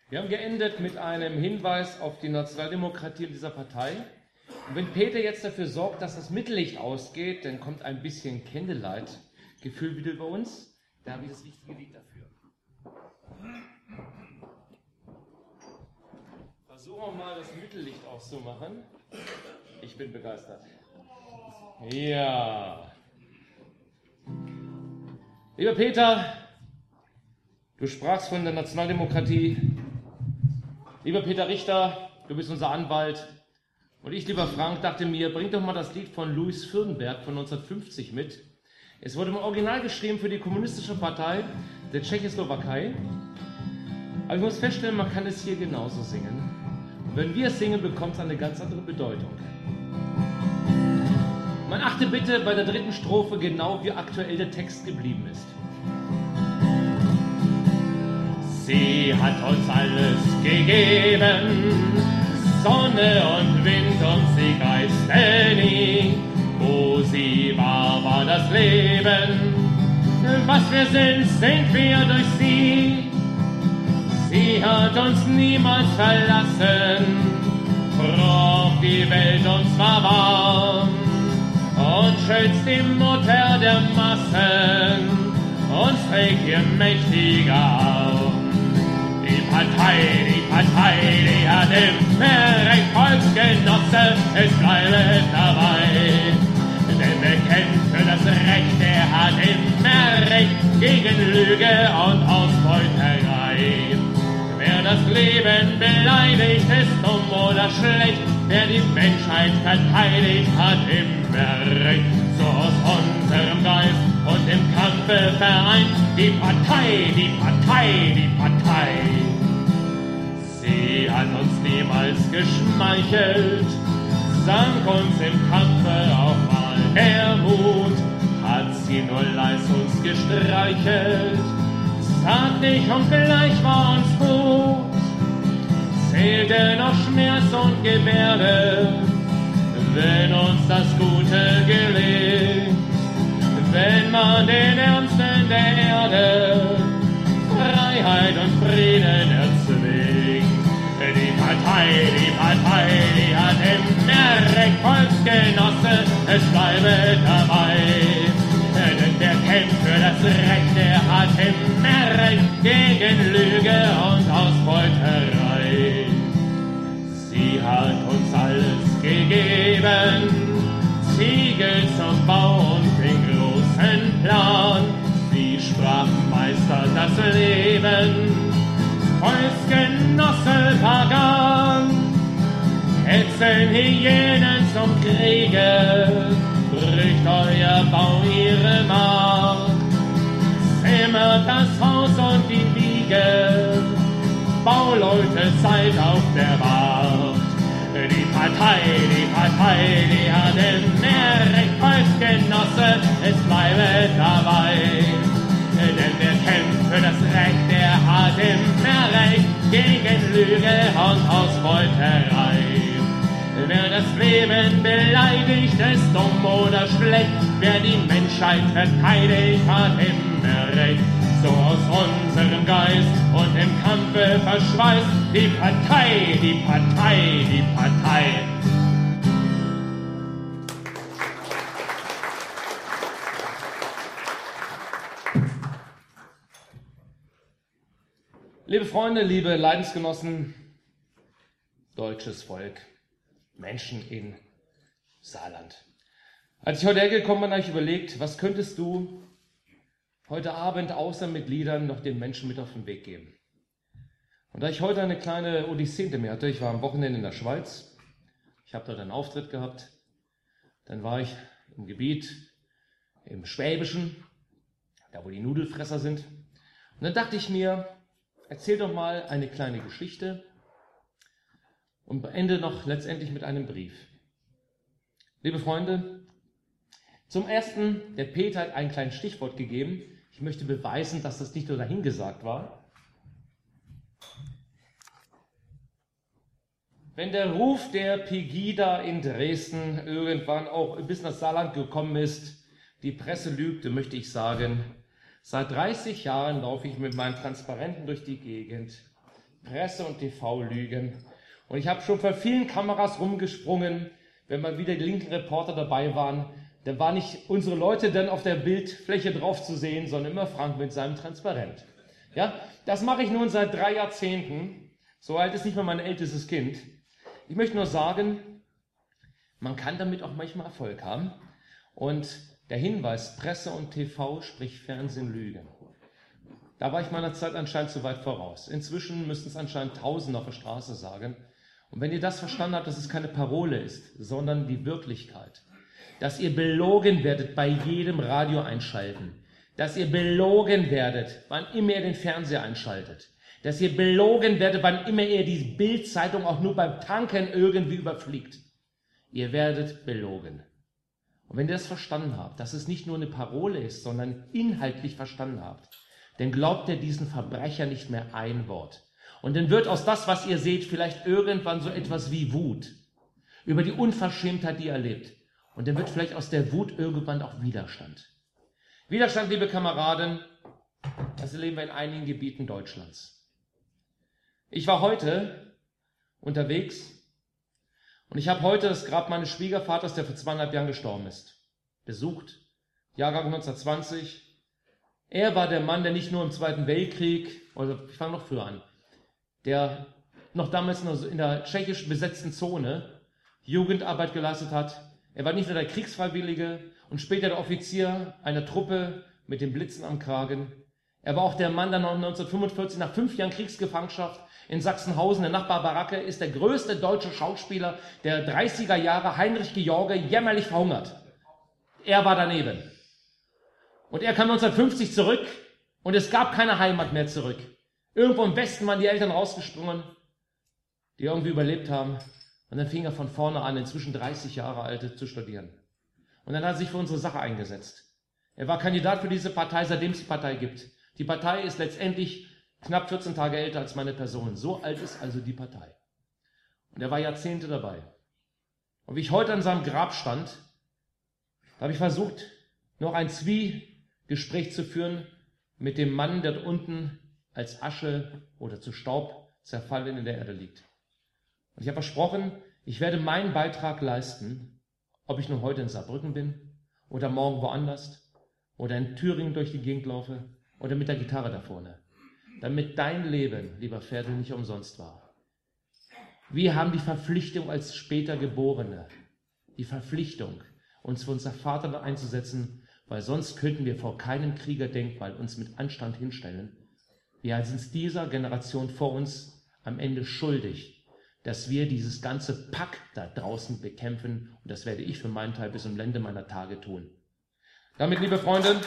Wir haben geendet mit einem Hinweis auf die Nationaldemokratie dieser Partei. Und wenn Peter jetzt dafür sorgt, dass das Mittellicht ausgeht, dann kommt ein bisschen Candlelight-Gefühl wieder über uns. Da habe ich das richtige Lied dafür. Versuchen wir mal, das Mittellicht auszumachen. Ich bin begeistert. Ja. Lieber Peter, du sprachst von der Nationaldemokratie. Lieber Peter Richter, du bist unser Anwalt. Und ich, lieber Frank, dachte mir, bring doch mal das Lied von Louis Firnberg von 1950 mit. Es wurde im Original geschrieben für die Kommunistische Partei der Tschechoslowakei. Aber ich muss feststellen, man kann es hier genauso singen. Und wenn wir es singen, bekommt es eine ganz andere Bedeutung. Man achte bitte bei der dritten Strophe genau, wie aktuell der Text geblieben ist. Sie hat uns alles gegeben, Sonne und Wind und sie geiste nie. Wo sie war das Leben, was wir sind wir durch sie. Sie hat uns niemals verlassen, froh auf die Welt uns war warm. Und schönst die Mutter der Massen, uns trägt ihr mächtiger Arm. Die Partei, die hat immer Recht, Volksgenosse, es bleibe dabei. Denn wer kämpft für das Recht, der hat immer Recht gegen Lüge und Ausbeuterei. Wer das Leben beleidigt, ist dumm oder schlecht, wer die Menschheit verteidigt, hat immer Recht. So aus unserem Geist und im Kampfe vereint, die Partei, die Partei, die Partei. Sie hat uns niemals geschmeichelt, sank uns im Kampfe auch mal der Mut, hat sie nur leis uns gestreichelt, tat nicht und gleich war uns gut, zählte noch Schmerz und Gebärde, wenn uns das Gute gelingt, wenn man den Ärmsten der Erde Freiheit und Frieden erzwingt. Die Partei, die hat immer Recht, Volksgenosse, es bleibe dabei. Denn wer kämpft für das Recht, der hat immer Recht gegen Lüge und Ausbeuterei. Sie hat uns alles gegeben, Ziegel zum Bau und den großen Plan. Sie sprach meistert das Leben, Volksgenosse Pagan. Hetzen Hyänen zum Kriege, bricht euer Bau ihre Macht. Zimmert das Haus und die Wiege, Bauleute seid auf der Wacht. Die Partei, die hat immer Recht, Volksgenosse, es bleibe dabei. Denn wer kämpft für das Recht, der hat immer Recht gegen Lüge und Ausbeuterei. Wer das Leben beleidigt, ist dumm oder schlecht, wer die Menschheit verteidigt, hat immer Recht. So aus unserem Geist und im Kampfe verschweißt, die Partei, die Partei, die Partei. Liebe Freunde, liebe Leidensgenossen, deutsches Volk, Menschen in Saarland. Als ich heute hergekommen bin, habe ich überlegt, was könntest du heute Abend außer mit Liedern noch den Menschen mit auf den Weg geben? Und da ich heute eine kleine Odyssee hinter mir hatte, ich war am Wochenende in der Schweiz, ich habe dort einen Auftritt gehabt, dann war ich im Gebiet, im Schwäbischen, da wo die Nudelfresser sind, und dann dachte ich mir, erzähl doch mal eine kleine Geschichte und beende noch letztendlich mit einem Brief. Liebe Freunde, zum Ersten, der Peter hat ein kleines Stichwort gegeben. Ich möchte beweisen, dass das nicht nur dahingesagt war. Wenn der Ruf der Pegida in Dresden irgendwann auch bis nach Saarland gekommen ist, die Presse lügt, dann möchte ich sagen, seit 30 Jahren laufe ich mit meinen Transparenten durch die Gegend. Presse und TV lügen. Und ich habe schon vor vielen Kameras rumgesprungen, wenn mal wieder die linken Reporter dabei waren. Da waren nicht unsere Leute dann auf der Bildfläche drauf zu sehen, sondern immer Frank mit seinem Transparent. Ja, das mache ich nun seit 3 Jahrzehnten. So alt ist nicht mehr mein ältestes Kind. Ich möchte nur sagen, man kann damit auch manchmal Erfolg haben. Und der Hinweis, Presse und TV, sprich Fernsehen, lügen. Da war ich meiner Zeit anscheinend zu weit voraus. Inzwischen müssten es anscheinend Tausende auf der Straße sagen. Und wenn ihr das verstanden habt, dass es keine Parole ist, sondern die Wirklichkeit, dass ihr belogen werdet bei jedem Radio einschalten, dass ihr belogen werdet, wann immer ihr den Fernseher einschaltet, dass ihr belogen werdet, wann immer ihr die Bild-Zeitung auch nur beim Tanken irgendwie überfliegt. Ihr werdet belogen. Und wenn ihr das verstanden habt, dass es nicht nur eine Parole ist, sondern inhaltlich verstanden habt, dann glaubt ihr diesen Verbrecher nicht mehr ein Wort. Und dann wird aus das, was ihr seht, vielleicht irgendwann so etwas wie Wut über die Unverschämtheit, die ihr erlebt. Und dann wird vielleicht aus der Wut irgendwann auch Widerstand. Widerstand, liebe Kameraden, das erleben wir in einigen Gebieten Deutschlands. Ich war heute unterwegs und ich habe heute das Grab meines Schwiegervaters, der vor 2,5 Jahren gestorben ist, besucht. Jahrgang 1920. Er war der Mann, der nicht nur im Zweiten Weltkrieg, oder ich fange noch früher an, der noch damals in der tschechisch besetzten Zone Jugendarbeit geleistet hat. Er war nicht nur der Kriegsfreiwillige und später der Offizier einer Truppe mit den Blitzen am Kragen. Er war auch der Mann, der 1945 nach 5 Jahren Kriegsgefangenschaft in Sachsenhausen, der Nachbar Baracke, ist der größte deutsche Schauspieler der 30er Jahre, Heinrich George, jämmerlich verhungert. Er war daneben. Und er kam 1950 zurück und es gab keine Heimat mehr zurück. Irgendwo im Westen waren die Eltern rausgesprungen, die irgendwie überlebt haben. Und dann fing er von vorne an, inzwischen 30 Jahre alt, zu studieren. Und dann hat er sich für unsere Sache eingesetzt. Er war Kandidat für diese Partei, seitdem es die Partei gibt. Die Partei ist letztendlich knapp 14 Tage älter als meine Person. So alt ist also die Partei. Und er war Jahrzehnte dabei. Und wie ich heute an seinem Grab stand, da habe ich versucht, noch ein Zwiegespräch zu führen mit dem Mann, der dort unten als Asche oder zu Staub zerfallen in der Erde liegt. Und ich habe versprochen, ich werde meinen Beitrag leisten, ob ich nun heute in Saarbrücken bin oder morgen woanders oder in Thüringen durch die Gegend laufe oder mit der Gitarre da vorne, damit dein Leben, lieber Ferdl, nicht umsonst war. Wir haben die Verpflichtung als später Geborene, die Verpflichtung, uns für unser Vaterland einzusetzen, weil sonst könnten wir vor keinem Kriegerdenkmal uns mit Anstand hinstellen. Wir sind es dieser Generation vor uns am Ende schuldig, dass wir dieses ganze Pack da draußen bekämpfen. Und das werde ich für meinen Teil bis zum Ende meiner Tage tun. Damit, liebe Freunde,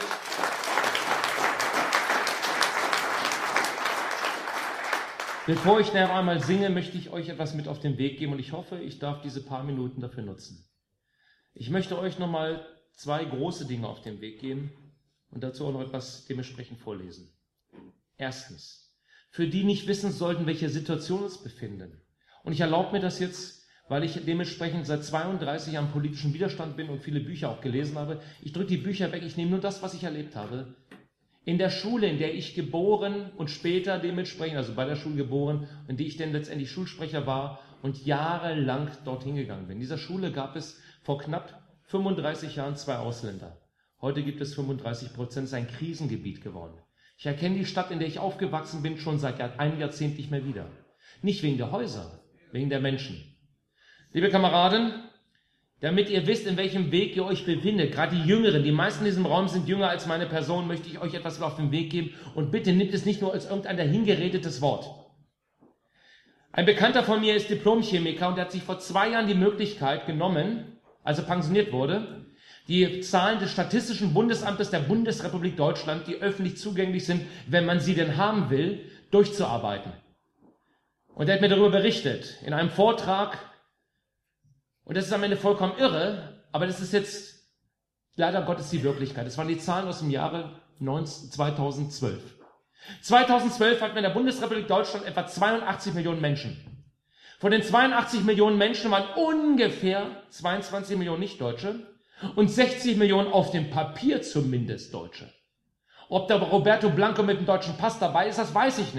bevor ich noch einmal singe, möchte ich euch etwas mit auf den Weg geben und ich hoffe, ich darf diese paar Minuten dafür nutzen. Ich möchte euch nochmal 2 große Dinge auf den Weg geben und dazu auch noch etwas dementsprechend vorlesen. Erstens, für die nicht wissen sollten, welche Situation uns befinden. Und ich erlaube mir das jetzt, weil ich dementsprechend seit 32 Jahren politischen Widerstand bin und viele Bücher auch gelesen habe. Ich drücke die Bücher weg, ich nehme nur das, was ich erlebt habe. In der Schule, in der ich geboren und später dementsprechend, also bei der Schule geboren, in die ich dann letztendlich Schulsprecher war und jahrelang dorthin gegangen bin. In dieser Schule gab es vor knapp 35 Jahren 2 Ausländer. Heute gibt es 35%, ist ein Krisengebiet geworden. Ich erkenne die Stadt, in der ich aufgewachsen bin, schon seit einem Jahrzehnt nicht mehr wieder. Nicht wegen der Häuser, wegen der Menschen. Liebe Kameraden, damit ihr wisst, in welchem Weg ihr euch befindet, gerade die Jüngeren, die meisten in diesem Raum sind jünger als meine Person, möchte ich euch etwas auf den Weg geben und bitte nimmt es nicht nur als irgendein dahingeredetes Wort. Ein Bekannter von mir ist Diplomchemiker und er hat sich vor 2 Jahren die Möglichkeit genommen, als er pensioniert wurde, die Zahlen des Statistischen Bundesamtes der Bundesrepublik Deutschland, die öffentlich zugänglich sind, wenn man sie denn haben will, durchzuarbeiten. Und er hat mir darüber berichtet, in einem Vortrag, und das ist am Ende vollkommen irre, aber das ist jetzt leider Gottes die Wirklichkeit. Das waren die Zahlen aus dem Jahre 2012. 2012 hatten wir in der Bundesrepublik Deutschland etwa 82 Millionen Menschen. Von den 82 Millionen Menschen waren ungefähr 22 Millionen Nicht-Deutsche und 60 Millionen auf dem Papier zumindest Deutsche. Ob der Roberto Blanco mit dem deutschen Pass dabei ist, das weiß ich nicht.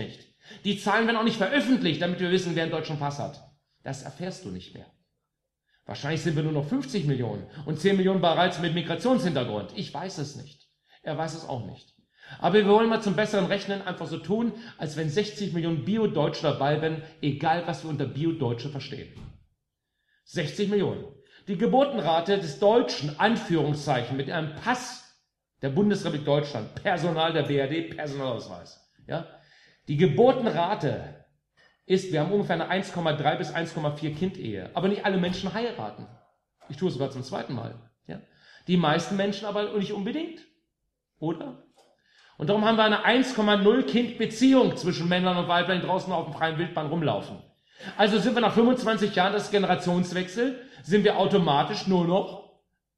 Die Zahlen werden auch nicht veröffentlicht, damit wir wissen, wer einen deutschen Pass hat. Das erfährst du nicht mehr. Wahrscheinlich sind wir nur noch 50 Millionen und 10 Millionen bereits mit Migrationshintergrund. Ich weiß es nicht. Er weiß es auch nicht. Aber wir wollen mal zum besseren Rechnen einfach so tun, als wenn 60 Millionen Bio-Deutsche dabei wären, egal was wir unter Bio-Deutsche verstehen. 60 Millionen. Die Geburtenrate des Deutschen, Anführungszeichen, mit einem Pass der Bundesrepublik Deutschland, Personal der BRD, Personalausweis. Ja? Die Geburtenrate ist, wir haben ungefähr eine 1,3 bis 1,4 Kind-Ehe. Aber nicht alle Menschen heiraten. Ich tue es sogar zum zweiten Mal. Ja? Die meisten Menschen aber nicht unbedingt. Oder? Und darum haben wir eine 1,0 Kind-Beziehung zwischen Männern und Weiblein, die draußen auf dem freien Wildbahn rumlaufen. Also sind wir nach 25 Jahren des Generationswechsels, sind wir automatisch nur noch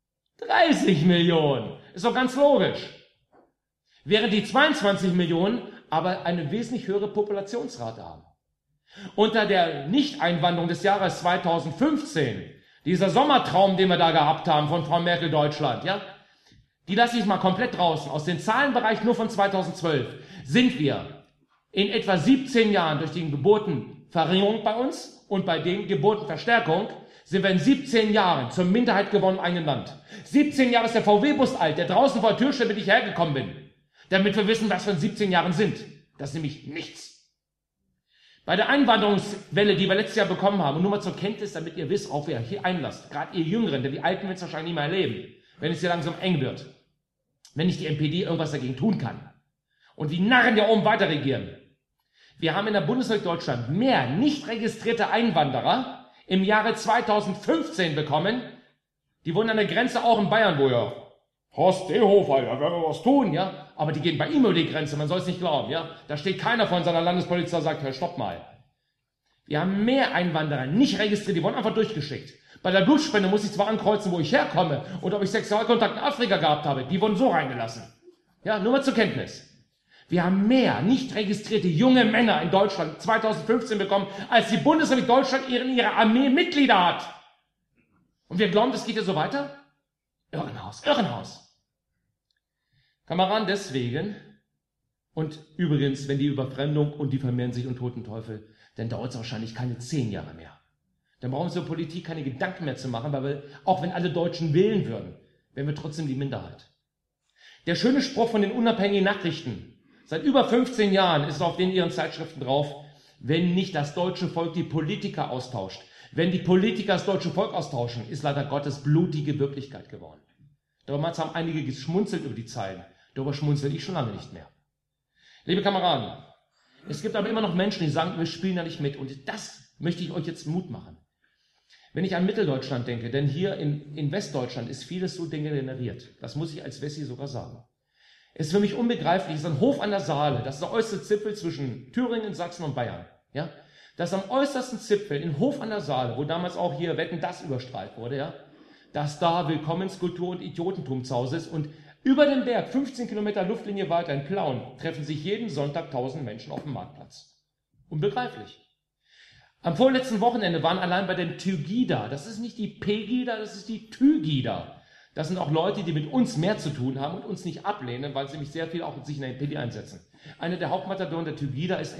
30 Millionen. Ist doch ganz logisch. Während die 22 Millionen aber eine wesentlich höhere Populationsrate haben. Unter der Nicht-Einwanderung des Jahres 2015, dieser Sommertraum, den wir da gehabt haben von Frau Merkel Deutschland, ja, die lasse ich mal komplett draußen. Aus dem Zahlenbereich nur von 2012 sind wir in etwa 17 Jahren durch die Geburtenverringerung bei uns und bei den Geburtenverstärkung sind wir in 17 Jahren zur Minderheit geworden im eigenen Land. 17 Jahre ist der VW-Bus alt, der draußen vor der Tür steht, wenn ich hergekommen bin. Damit wir wissen, was wir in 17 Jahren sind. Das ist nämlich nichts. Bei der Einwanderungswelle, die wir letztes Jahr bekommen haben, und nur mal zur Kenntnis, damit ihr wisst, worauf ihr hier einlasst, gerade ihr Jüngeren, denn die Alten werden es wahrscheinlich nicht mehr erleben, wenn es hier langsam eng wird, wenn nicht die NPD irgendwas dagegen tun kann und die Narren ja oben weiter regieren. Wir haben in der Bundesrepublik Deutschland mehr nicht registrierte Einwanderer im Jahre 2015 bekommen. Die wohnen an der Grenze auch in Bayern, wo ja Horst Seehofer, ja, werden wir was tun, ja. Aber die gehen bei ihm über die Grenze, man soll es nicht glauben, ja. Da steht keiner von seiner Landespolizei und sagt, hör, stopp mal. Wir haben mehr Einwanderer nicht registriert, die wurden einfach durchgeschickt. Bei der Blutspende muss ich zwar ankreuzen, wo ich herkomme und ob ich Sexualkontakt in Afrika gehabt habe, die wurden so reingelassen. Ja, nur mal zur Kenntnis. Wir haben mehr nicht registrierte junge Männer in Deutschland 2015 bekommen, als die Bundesrepublik Deutschland ihre Armee Mitglieder hat. Und wir glauben, das geht ja so weiter? Irrenhaus, Irrenhaus. Kameraden, deswegen, und übrigens, wenn die Überfremdung und die vermehren sich und toten Teufel, dann dauert es wahrscheinlich keine 10 Jahre mehr. Dann brauchen wir zur Politik keine Gedanken mehr zu machen, weil wir, auch wenn alle Deutschen wählen würden, wären wir trotzdem die Minderheit. Der schöne Spruch von den unabhängigen Nachrichten, seit über 15 Jahren ist auf den ihren Zeitschriften drauf, wenn nicht das deutsche Volk die Politiker austauscht, wenn die Politiker das deutsche Volk austauschen, ist leider Gottes blutige Wirklichkeit geworden. Damals haben einige geschmunzelt über die Zeilen. Darüber schmunzel ich schon lange nicht mehr. Liebe Kameraden, es gibt aber immer noch Menschen, die sagen, wir spielen da nicht mit. Und das möchte ich euch jetzt Mut machen. Wenn ich an Mitteldeutschland denke, denn hier in Westdeutschland ist vieles so degeneriert. Das muss ich als Wessi sogar sagen. Es ist für mich unbegreiflich, es ist ein Hof an der Saale, das ist der äußerste Zipfel zwischen Thüringen, Sachsen und Bayern. Ja? Das am äußersten Zipfel, in Hof an der Saale, wo damals auch hier Wetten, das überstrahlt wurde, ja? Dass da Willkommenskultur und Idiotentum zu Hause ist und über den Berg, 15 Kilometer Luftlinie weiter in Plauen, treffen sich jeden Sonntag 1000 Menschen auf dem Marktplatz. Unbegreiflich. Am vorletzten Wochenende waren allein bei den Tygida, das ist nicht die Pegida, das ist die Tygida. Das sind auch Leute, die mit uns mehr zu tun haben und uns nicht ablehnen, weil sie nämlich sehr viel auch mit sich in der NPD einsetzen. Einer der Hauptmatadoren der Tygida ist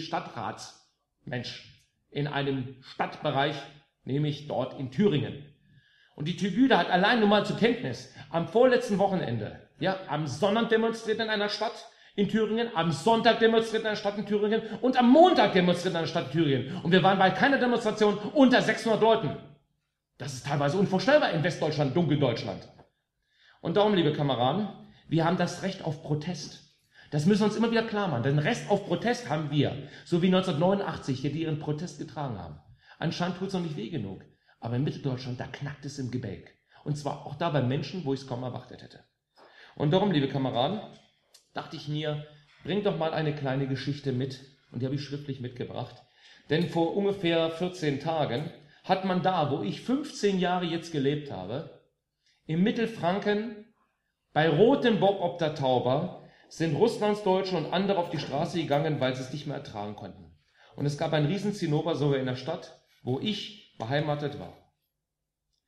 NPD-Stadtratsmensch in einem Stadtbereich, nämlich dort in Thüringen. Und die Tygida hat allein nur mal zur Kenntnis, am vorletzten Wochenende, ja, am Sonntag demonstriert in einer Stadt in Thüringen, am Sonntag demonstriert in einer Stadt in Thüringen und am Montag demonstriert in einer Stadt in Thüringen. Und wir waren bei keiner Demonstration unter 600 Leuten. Das ist teilweise unvorstellbar in Westdeutschland, Dunkeldeutschland. Und darum, liebe Kameraden, wir haben das Recht auf Protest. Das müssen wir uns immer wieder klar machen. Den Recht auf Protest haben wir, so wie 1989, die ihren Protest getragen haben. Anscheinend tut es noch nicht weh genug. Aber in Mitteldeutschland, da knackt es im Gebälk. Und zwar auch da bei Menschen, wo ich es kaum erwartet hätte. Und darum, liebe Kameraden, dachte ich mir, bringt doch mal eine kleine Geschichte mit. Und die habe ich schriftlich mitgebracht. Denn vor ungefähr 14 Tagen hat man da, wo ich 15 Jahre jetzt gelebt habe, im Mittelfranken, bei Rothenburg ob der Tauber, sind Russlandsdeutsche und andere auf die Straße gegangen, weil sie es nicht mehr ertragen konnten. Und es gab einen riesen Zinnober sogar in der Stadt, wo ich beheimatet war.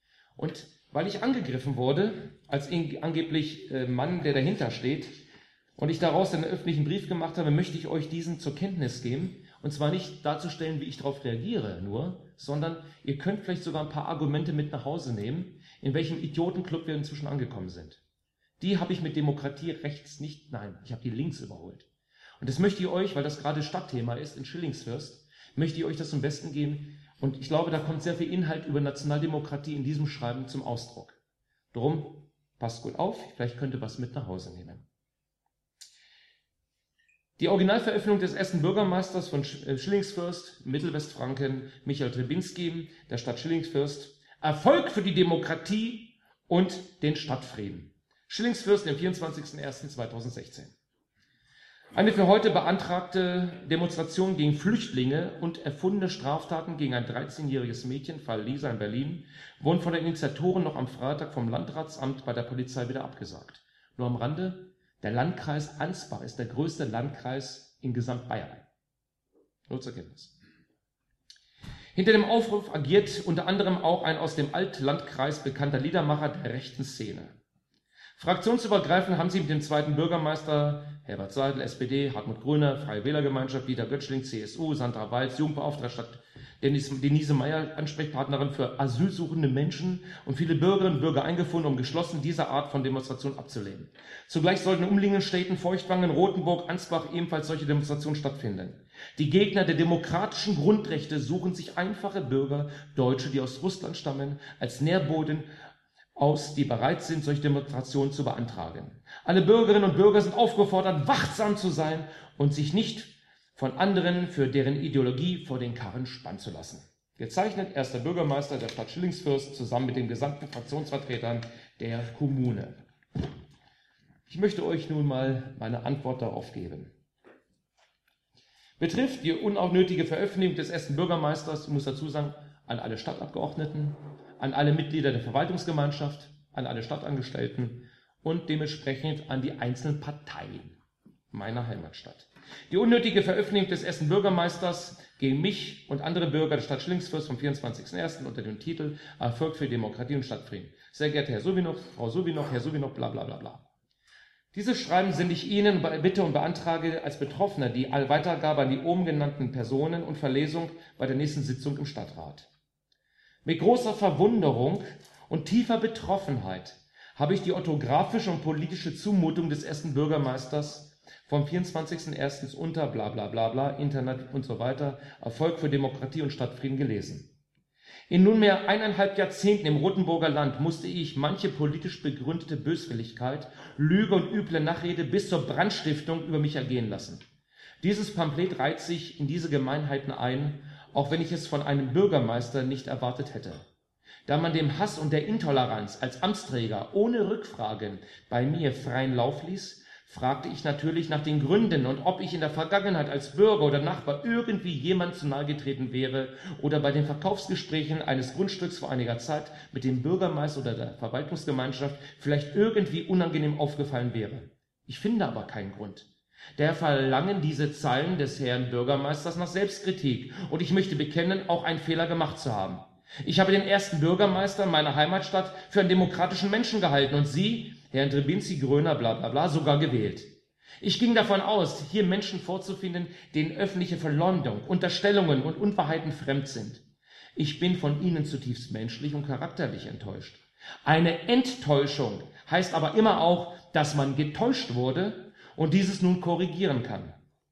Und weil ich angegriffen wurde, als angeblich Mann, der dahinter steht, und ich daraus einen öffentlichen Brief gemacht habe, möchte ich euch diesen zur Kenntnis geben. Und zwar nicht darzustellen, wie ich darauf reagiere nur, sondern ihr könnt vielleicht sogar ein paar Argumente mit nach Hause nehmen, in welchem Idiotenclub wir inzwischen angekommen sind. Die habe ich mit Demokratie rechts nicht, nein, ich habe die links überholt. Und das möchte ich euch, weil das gerade Stadtthema ist in Schillingsfürst, möchte ich euch das zum Besten geben. Und ich glaube, da kommt sehr viel Inhalt über Nationaldemokratie in diesem Schreiben zum Ausdruck. Darum, passt gut auf, vielleicht könnt ihr was mit nach Hause nehmen. Die Originalveröffentlichung des ersten Bürgermeisters von Schillingsfürst, Mittelwestfranken, Michael Trebinski, der Stadt Schillingsfürst, Erfolg für die Demokratie und den Stadtfrieden. Schillingsfürst, dem 24.01.2016. Eine für heute beantragte Demonstration gegen Flüchtlinge und erfundene Straftaten gegen ein 13-jähriges Mädchen, Fall Lisa in Berlin, wurden von den Initiatoren noch am Freitag vom Landratsamt bei der Polizei wieder abgesagt. Nur am Rande: Der Landkreis Ansbach ist der größte Landkreis in Gesamtbayern. Nur zur Kenntnis. Hinter dem Aufruf agiert unter anderem auch ein aus dem Altlandkreis bekannter Liedermacher der rechten Szene. Fraktionsübergreifend haben sie mit dem zweiten Bürgermeister Herbert Seidel, SPD, Hartmut Gröner, Freie Wählergemeinschaft, Dieter Götzschling, CSU, Sandra Walz, Jugendbeauftragte Stadt Denise Meyer, Ansprechpartnerin für asylsuchende Menschen und viele Bürgerinnen und Bürger eingefunden, um geschlossen diese Art von Demonstration abzulehnen. Zugleich sollten in umliegenden Städten Feuchtwangen, Rothenburg, Ansbach ebenfalls solche Demonstrationen stattfinden. Die Gegner der demokratischen Grundrechte suchen sich einfache Bürger, Deutsche, die aus Russland stammen, als Nährboden aus, die bereit sind, solche Demonstrationen zu beantragen. Alle Bürgerinnen und Bürger sind aufgefordert, wachsam zu sein und sich nicht von anderen für deren Ideologie vor den Karren spannen zu lassen. Gezeichnet erster Bürgermeister der Stadt Schillingsfürst zusammen mit den gesamten Fraktionsvertretern der Kommune. Ich möchte euch nun mal meine Antwort darauf geben. Betrifft die unnötige Veröffentlichung des ersten Bürgermeisters, ich muss dazu sagen, an alle Stadtabgeordneten, an alle Mitglieder der Verwaltungsgemeinschaft, an alle Stadtangestellten und dementsprechend an die einzelnen Parteien meiner Heimatstadt. Die unnötige Veröffentlichung des ersten Bürgermeisters gegen mich und andere Bürger der Stadt Schillingsfürst vom 24.01. unter dem Titel Erfolg für Demokratie und Stadtfrieden. Sehr geehrter Herr Suwinow, Frau Suwinow, Herr Suwinow, bla bla bla bla. Dieses Schreiben sende ich Ihnen bitte und beantrage als Betroffener die Weitergabe an die oben genannten Personen und Verlesung bei der nächsten Sitzung im Stadtrat. Mit großer Verwunderung und tiefer Betroffenheit habe ich die orthografische und politische Zumutung des ersten Bürgermeisters vom 24.01. unter bla bla bla bla, Internet und so weiter, Erfolg für Demokratie und Stadtfrieden gelesen. In nunmehr 1,5 Jahrzehnten im Rothenburger Land musste ich manche politisch begründete Böswilligkeit, Lüge und üble Nachrede bis zur Brandstiftung über mich ergehen lassen. Dieses Pamphlet reiht sich in diese Gemeinheiten ein, auch wenn ich es von einem Bürgermeister nicht erwartet hätte. Da man dem Hass und der Intoleranz als Amtsträger ohne Rückfragen bei mir freien Lauf ließ, fragte ich natürlich nach den Gründen und ob ich in der Vergangenheit als Bürger oder Nachbar irgendwie jemand zu nahe getreten wäre oder bei den Verkaufsgesprächen eines Grundstücks vor einiger Zeit mit dem Bürgermeister oder der Verwaltungsgemeinschaft vielleicht irgendwie unangenehm aufgefallen wäre. Ich finde aber keinen Grund. Daher verlangen diese Zeilen des Herrn Bürgermeisters nach Selbstkritik und ich möchte bekennen, auch einen Fehler gemacht zu haben. Ich habe den ersten Bürgermeister meiner Heimatstadt für einen demokratischen Menschen gehalten und Sie, Herrn Trebinski, Gröner, bla bla bla, sogar gewählt. Ich ging davon aus, hier Menschen vorzufinden, denen öffentliche Verleumdung, Unterstellungen und Unwahrheiten fremd sind. Ich bin von Ihnen zutiefst menschlich und charakterlich enttäuscht. Eine Enttäuschung heißt aber immer auch, dass man getäuscht wurde und dieses nun korrigieren kann.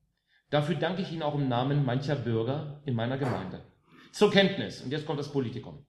Dafür danke ich Ihnen auch im Namen mancher Bürger in meiner Gemeinde. Zur Kenntnis, und jetzt kommt das Politikum.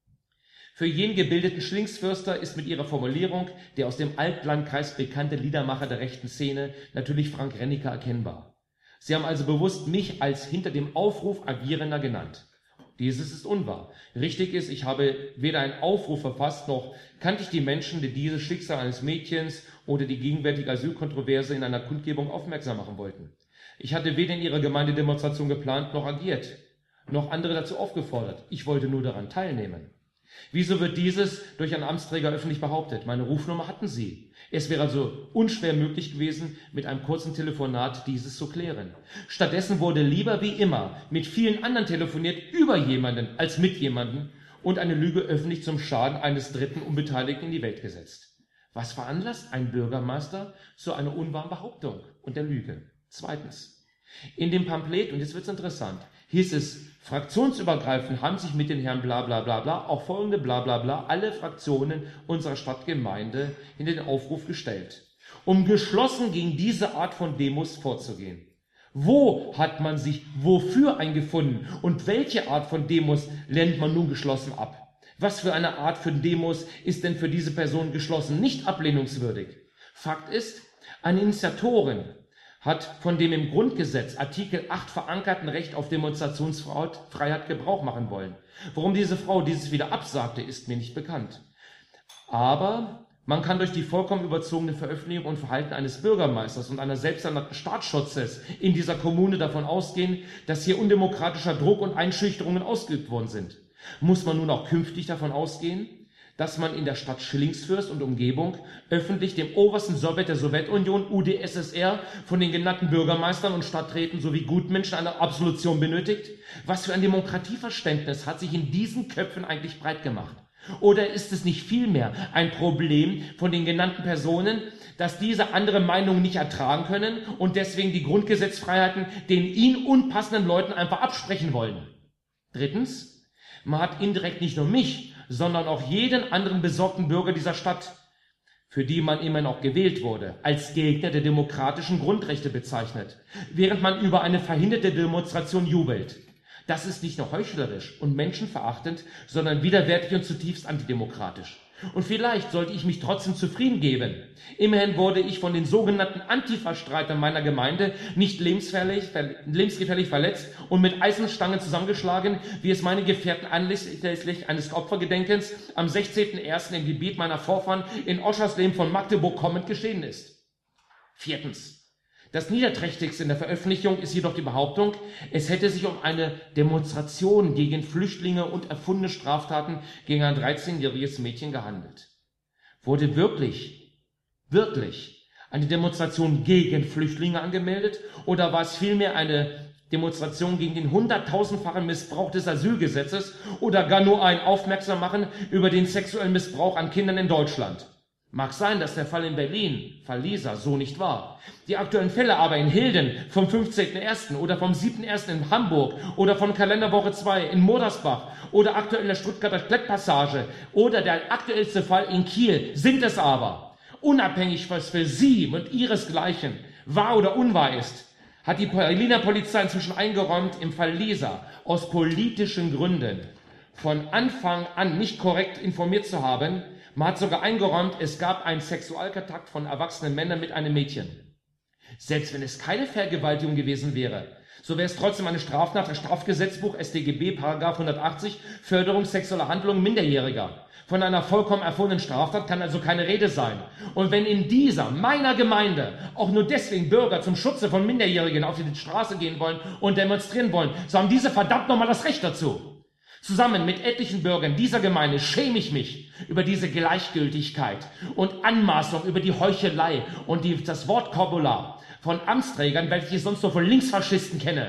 Für jeden gebildeten Schillingsfürster ist mit ihrer Formulierung der aus dem Altlandkreis bekannte Liedermacher der rechten Szene natürlich Frank Renniker erkennbar. Sie haben also bewusst mich als hinter dem Aufruf Agierender genannt. Dieses ist unwahr. Richtig ist, ich habe weder einen Aufruf verfasst, noch kannte ich die Menschen, die dieses Schicksal eines Mädchens oder die gegenwärtige Asylkontroverse in einer Kundgebung aufmerksam machen wollten. Ich hatte weder in ihrer Gemeindedemonstration geplant, noch agiert, noch andere dazu aufgefordert. Ich wollte nur daran teilnehmen. Wieso wird dieses durch einen Amtsträger öffentlich behauptet? Meine Rufnummer hatten Sie. Es wäre also unschwer möglich gewesen, mit einem kurzen Telefonat dieses zu klären. Stattdessen wurde lieber wie immer mit vielen anderen telefoniert über jemanden als mit jemanden und eine Lüge öffentlich zum Schaden eines dritten Unbeteiligten in die Welt gesetzt. Was veranlasst ein Bürgermeister zu einer unwahren Behauptung und der Lüge? Zweitens, in dem Pamphlet, und jetzt wird es interessant, hieß es, fraktionsübergreifend haben sich mit den Herren bla bla bla bla auch folgende bla bla bla alle Fraktionen unserer Stadtgemeinde in den Aufruf gestellt, um geschlossen gegen diese Art von Demos vorzugehen. Wo hat man sich wofür eingefunden und welche Art von Demos lehnt man nun geschlossen ab? Was für eine Art von Demos ist denn für diese Person geschlossen nicht ablehnungswürdig? Fakt ist, eine Initiatorin hat von dem im Grundgesetz Artikel 8 verankerten Recht auf Demonstrationsfreiheit Gebrauch machen wollen. Warum diese Frau dieses wieder absagte, ist mir nicht bekannt. Aber man kann durch die vollkommen überzogene Veröffentlichung und Verhalten eines Bürgermeisters und einer selbsternannten Staatsschutzes in dieser Kommune davon ausgehen, dass hier undemokratischer Druck und Einschüchterungen ausgeübt worden sind. Muss man nun auch künftig davon ausgehen, dass man in der Stadt Schillingsfürst und Umgebung öffentlich dem obersten Sowjet der Sowjetunion, UdSSR, von den genannten Bürgermeistern und Stadträten sowie Gutmenschen eine Absolution benötigt? Was für ein Demokratieverständnis hat sich in diesen Köpfen eigentlich breit gemacht? Oder ist es nicht vielmehr ein Problem von den genannten Personen, dass diese andere Meinungen nicht ertragen können und deswegen die Grundgesetzfreiheiten den ihnen unpassenden Leuten einfach absprechen wollen? Drittens, man hat indirekt nicht nur mich, sondern auch jeden anderen besorgten Bürger dieser Stadt, für die man immerhin auch gewählt wurde, als Gegner der demokratischen Grundrechte bezeichnet, während man über eine verhinderte Demonstration jubelt. Das ist nicht nur heuchlerisch und menschenverachtend, sondern widerwärtig und zutiefst antidemokratisch. Und vielleicht sollte ich mich trotzdem zufrieden geben. Immerhin wurde ich von den sogenannten Antifa-Streitern meiner Gemeinde nicht lebensgefährlich verletzt und mit Eisenstangen zusammengeschlagen, wie es meine Gefährten anlässlich eines Opfergedenkens am 16.01. im Gebiet meiner Vorfahren in Oschersleben von Magdeburg kommend geschehen ist. Viertens. Das Niederträchtigste in der Veröffentlichung ist jedoch die Behauptung, es hätte sich um eine Demonstration gegen Flüchtlinge und erfundene Straftaten gegen ein 13-jähriges Mädchen gehandelt. Wurde wirklich eine Demonstration gegen Flüchtlinge angemeldet oder war es vielmehr eine Demonstration gegen den 100.000-fachen Missbrauch des Asylgesetzes oder gar nur ein Aufmerksammachen über den sexuellen Missbrauch an Kindern in Deutschland? Mag sein, dass der Fall in Berlin, Fall Lisa, so nicht war. Die aktuellen Fälle aber in Hilden vom 15.01. oder vom 7.01. in Hamburg oder von Kalenderwoche 2 in Modersbach oder aktuell in der Stuttgarter Klettpassage oder der aktuellste Fall in Kiel sind es aber. Unabhängig, was für Sie und Ihresgleichen wahr oder unwahr ist, hat die Berliner Polizei inzwischen eingeräumt, im Fall Lisa aus politischen Gründen von Anfang an nicht korrekt informiert zu haben. Man hat sogar eingeräumt, es gab einen Sexualkontakt von erwachsenen Männern mit einem Mädchen. Selbst wenn es keine Vergewaltigung gewesen wäre, so wäre es trotzdem eine Straftat nach Strafgesetzbuch StGB § 180 Förderung sexueller Handlungen Minderjähriger. Von einer vollkommen erfundenen Straftat kann also keine Rede sein. Und wenn in dieser, meiner Gemeinde, auch nur deswegen Bürger zum Schutze von Minderjährigen auf die Straße gehen wollen und demonstrieren wollen, so haben diese verdammt nochmal das Recht dazu. Zusammen mit etlichen Bürgern dieser Gemeinde schäme ich mich über diese Gleichgültigkeit und Anmaßung, über die Heuchelei und das Wortkobular von Amtsträgern, welche ich sonst nur von Linksfaschisten kenne.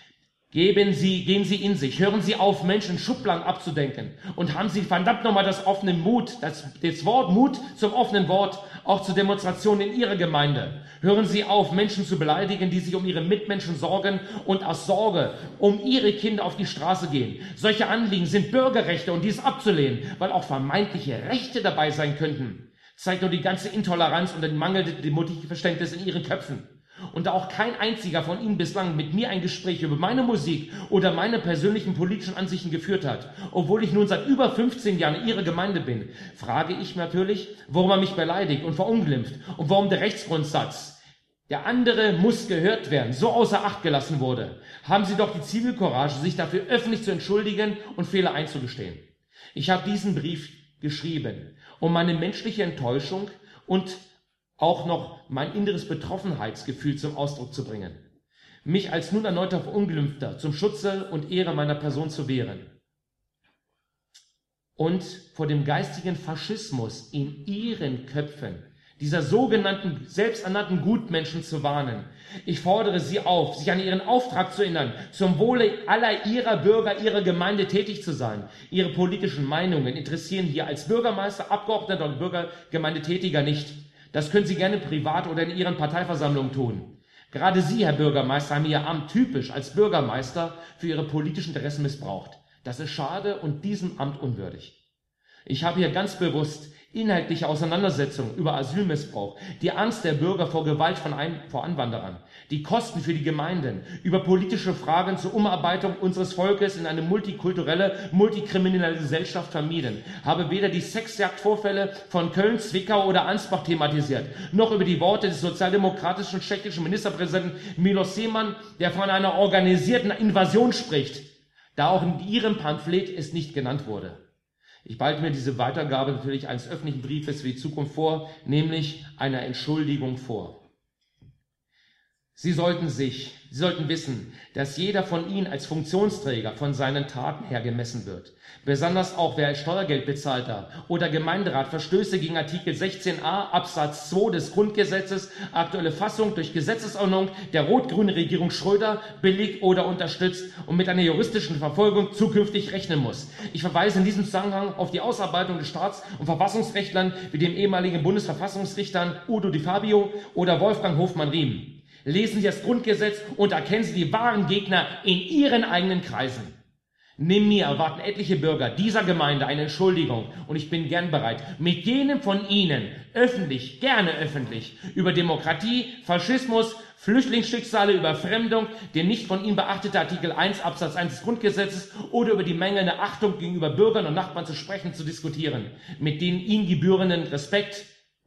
Gehen Sie in sich, hören Sie auf, Menschen in Schubladen abzudenken und haben Sie verdammt nochmal das offene Mut, das Wort Mut zum offenen Wort, auch zur Demonstration in Ihrer Gemeinde. Hören Sie auf, Menschen zu beleidigen, die sich um ihre Mitmenschen sorgen und aus Sorge um ihre Kinder auf die Straße gehen. Solche Anliegen sind Bürgerrechte und dies abzulehnen, weil auch vermeintliche Rechte dabei sein könnten, zeigt nur die ganze Intoleranz und den mangelnden Demokratieverständnis in Ihren Köpfen. Und da auch kein einziger von Ihnen bislang mit mir ein Gespräch über meine Musik oder meine persönlichen politischen Ansichten geführt hat, obwohl ich nun seit über 15 Jahren in Ihrer Gemeinde bin, frage ich natürlich, warum er mich beleidigt und verunglimpft und warum der Rechtsgrundsatz, der andere muss gehört werden, so außer Acht gelassen wurde. Haben Sie doch die Zivilcourage, sich dafür öffentlich zu entschuldigen und Fehler einzugestehen. Ich habe diesen Brief geschrieben, um meine menschliche Enttäuschung und auch noch mein inneres Betroffenheitsgefühl zum Ausdruck zu bringen. Mich als nun erneuter Verunglimpfter zum Schutze und Ehre meiner Person zu wehren. Und vor dem geistigen Faschismus in ihren Köpfen, dieser sogenannten selbsternannten Gutmenschen zu warnen. Ich fordere Sie auf, sich an Ihren Auftrag zu erinnern, zum Wohle aller Ihrer Bürger, Ihrer Gemeinde tätig zu sein. Ihre politischen Meinungen interessieren hier als Bürgermeister, Abgeordneter und Bürgergemeindetätiger nicht. Das können Sie gerne privat oder in Ihren Parteiversammlungen tun. Gerade Sie, Herr Bürgermeister, haben Ihr Amt typisch als Bürgermeister für Ihre politischen Interessen missbraucht. Das ist schade und diesem Amt unwürdig. Ich habe hier ganz bewusst inhaltliche Auseinandersetzungen über Asylmissbrauch, die Angst der Bürger vor Gewalt vor Anwanderern, die Kosten für die Gemeinden, über politische Fragen zur Umarbeitung unseres Volkes in eine multikulturelle, multikriminelle Gesellschaft vermieden, habe weder die Sexjagdvorfälle von Köln, Zwickau oder Ansbach thematisiert, noch über die Worte des sozialdemokratischen tschechischen Ministerpräsidenten Miloš Zeman, der von einer organisierten Invasion spricht, da auch in Ihrem Pamphlet es nicht genannt wurde. Ich behalte mir diese Weitergabe natürlich eines öffentlichen Briefes für die Zukunft vor, nämlich einer Entschuldigung vor. Sie sollten wissen, dass jeder von Ihnen als Funktionsträger von seinen Taten her gemessen wird. Besonders auch wer als Steuergeldbezahlter oder Gemeinderat Verstöße gegen Artikel 16a Absatz 2 des Grundgesetzes, aktuelle Fassung durch Gesetzesordnung der rot-grünen Regierung Schröder billigt oder unterstützt und mit einer juristischen Verfolgung zukünftig rechnen muss. Ich verweise in diesem Zusammenhang auf die Ausarbeitung des Staats- und Verfassungsrechtlern wie dem ehemaligen Bundesverfassungsrichtern Udo Di Fabio oder Wolfgang Hofmann-Riem. Lesen Sie das Grundgesetz und erkennen Sie die wahren Gegner in Ihren eigenen Kreisen. Neben mir erwarten etliche Bürger dieser Gemeinde eine Entschuldigung und ich bin gern bereit, mit jedem von Ihnen gerne öffentlich, über Demokratie, Faschismus, Flüchtlingsschicksale, Überfremdung, den nicht von Ihnen beachteten Artikel 1 Absatz 1 des Grundgesetzes oder über die mangelnde Achtung gegenüber Bürgern und Nachbarn zu sprechen, zu diskutieren, mit den Ihnen gebührenden Respekt,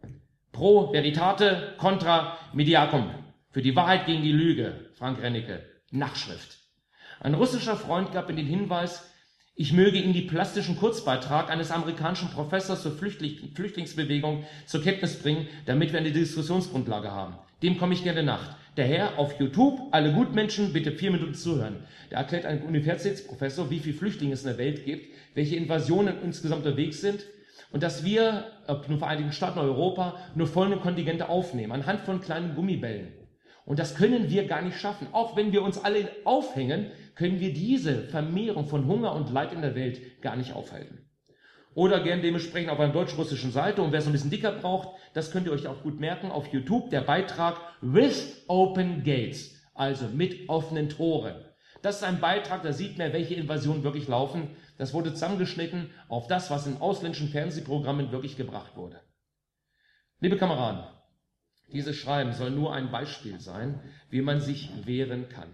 pro veritate, contra mediacum. Für die Wahrheit gegen die Lüge, Frank Rennecke, Nachschrift. Ein russischer Freund gab mir den Hinweis, ich möge ihm die plastischen Kurzbeitrag eines amerikanischen Professors zur Flüchtlingsbewegung zur Kenntnis bringen, damit wir eine Diskussionsgrundlage haben. Dem komme ich gerne nach. Daher auf YouTube, alle Gutmenschen, bitte 4 Minuten zuhören. Da erklärt ein Universitätsprofessor, wie viele Flüchtlinge es in der Welt gibt, welche Invasionen insgesamt unterwegs sind und dass wir, ob nur Vereinigten Staaten oder Europa, nur folgende Kontingente aufnehmen, anhand von kleinen Gummibällen. Und das können wir gar nicht schaffen. Auch wenn wir uns alle aufhängen, können wir diese Vermehrung von Hunger und Leid in der Welt gar nicht aufhalten. Oder gern dementsprechend auf einer deutsch-russischen Seite. Und wer es ein bisschen dicker braucht, das könnt ihr euch auch gut merken, auf YouTube der Beitrag With Open Gates, also mit offenen Toren. Das ist ein Beitrag, da sieht man, welche Invasionen wirklich laufen. Das wurde zusammengeschnitten auf das, was in ausländischen Fernsehprogrammen wirklich gebracht wurde. Liebe Kameraden, dieses Schreiben soll nur ein Beispiel sein, wie man sich wehren kann.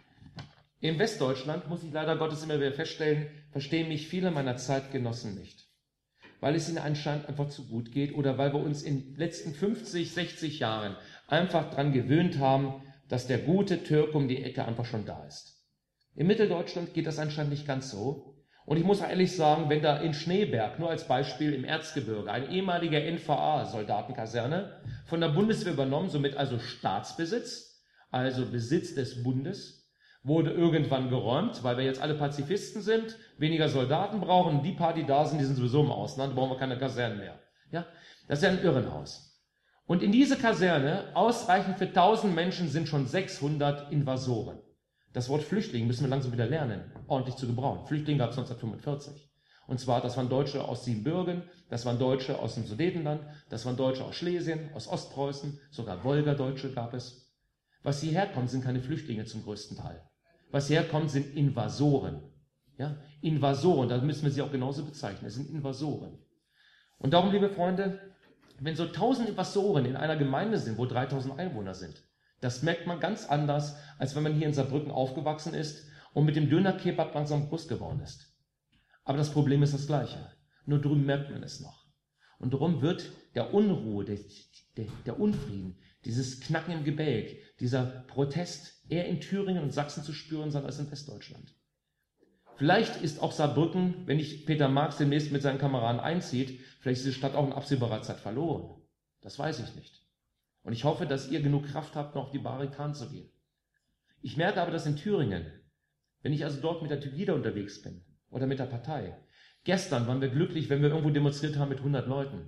In Westdeutschland, muss ich leider Gottes immer wieder feststellen, verstehen mich viele meiner Zeitgenossen nicht. Weil es ihnen anscheinend einfach zu gut geht oder weil wir uns in den letzten 50, 60 Jahren einfach daran gewöhnt haben, dass der gute Türke um die Ecke einfach schon da ist. In Mitteldeutschland geht das anscheinend nicht ganz so. Und ich muss auch ehrlich sagen, wenn da in Schneeberg, nur als Beispiel im Erzgebirge, ein ehemaliger NVA-Soldatenkaserne von der Bundeswehr übernommen, somit also Staatsbesitz, also Besitz des Bundes, wurde irgendwann geräumt, weil wir jetzt alle Pazifisten sind, weniger Soldaten brauchen und die paar, die da sind, die sind sowieso im Ausland, brauchen wir keine Kasernen mehr. Ja, das ist ja ein Irrenhaus. Und in diese Kaserne, ausreichend für 1000 Menschen, sind schon 600 Invasoren. Das Wort Flüchtling müssen wir langsam wieder lernen, ordentlich zu gebrauchen. Flüchtlinge gab es 1945. Und zwar, das waren Deutsche aus Siebenbürgen, das waren Deutsche aus dem Sudetenland, das waren Deutsche aus Schlesien, aus Ostpreußen, sogar Wolgadeutsche gab es. Was hierher kommt, sind keine Flüchtlinge zum größten Teil. Was hierher kommt, sind Invasoren. Ja? Invasoren, da müssen wir sie auch genauso bezeichnen. Es sind Invasoren. Und darum, liebe Freunde, wenn so 1000 Invasoren in einer Gemeinde sind, wo 3000 Einwohner sind, das merkt man ganz anders, als wenn man hier in Saarbrücken aufgewachsen ist und mit dem Döner-Kebab langsam groß geworden ist. Aber das Problem ist das gleiche. Nur drüben merkt man es noch. Und darum wird der Unruhe, der Unfrieden, dieses Knacken im Gebälk, dieser Protest eher in Thüringen und Sachsen zu spüren sein als in Westdeutschland. Vielleicht ist auch Saarbrücken, wenn nicht Peter Marx demnächst mit seinen Kameraden einzieht, vielleicht ist die Stadt auch in absehbarer Zeit verloren. Das weiß ich nicht. Und ich hoffe, dass ihr genug Kraft habt, noch auf die Barrikaden zu gehen. Ich merke aber, dass in Thüringen, wenn ich also dort mit der Pegida unterwegs bin oder mit der Partei, gestern waren wir glücklich, wenn wir irgendwo demonstriert haben mit 100 Leuten.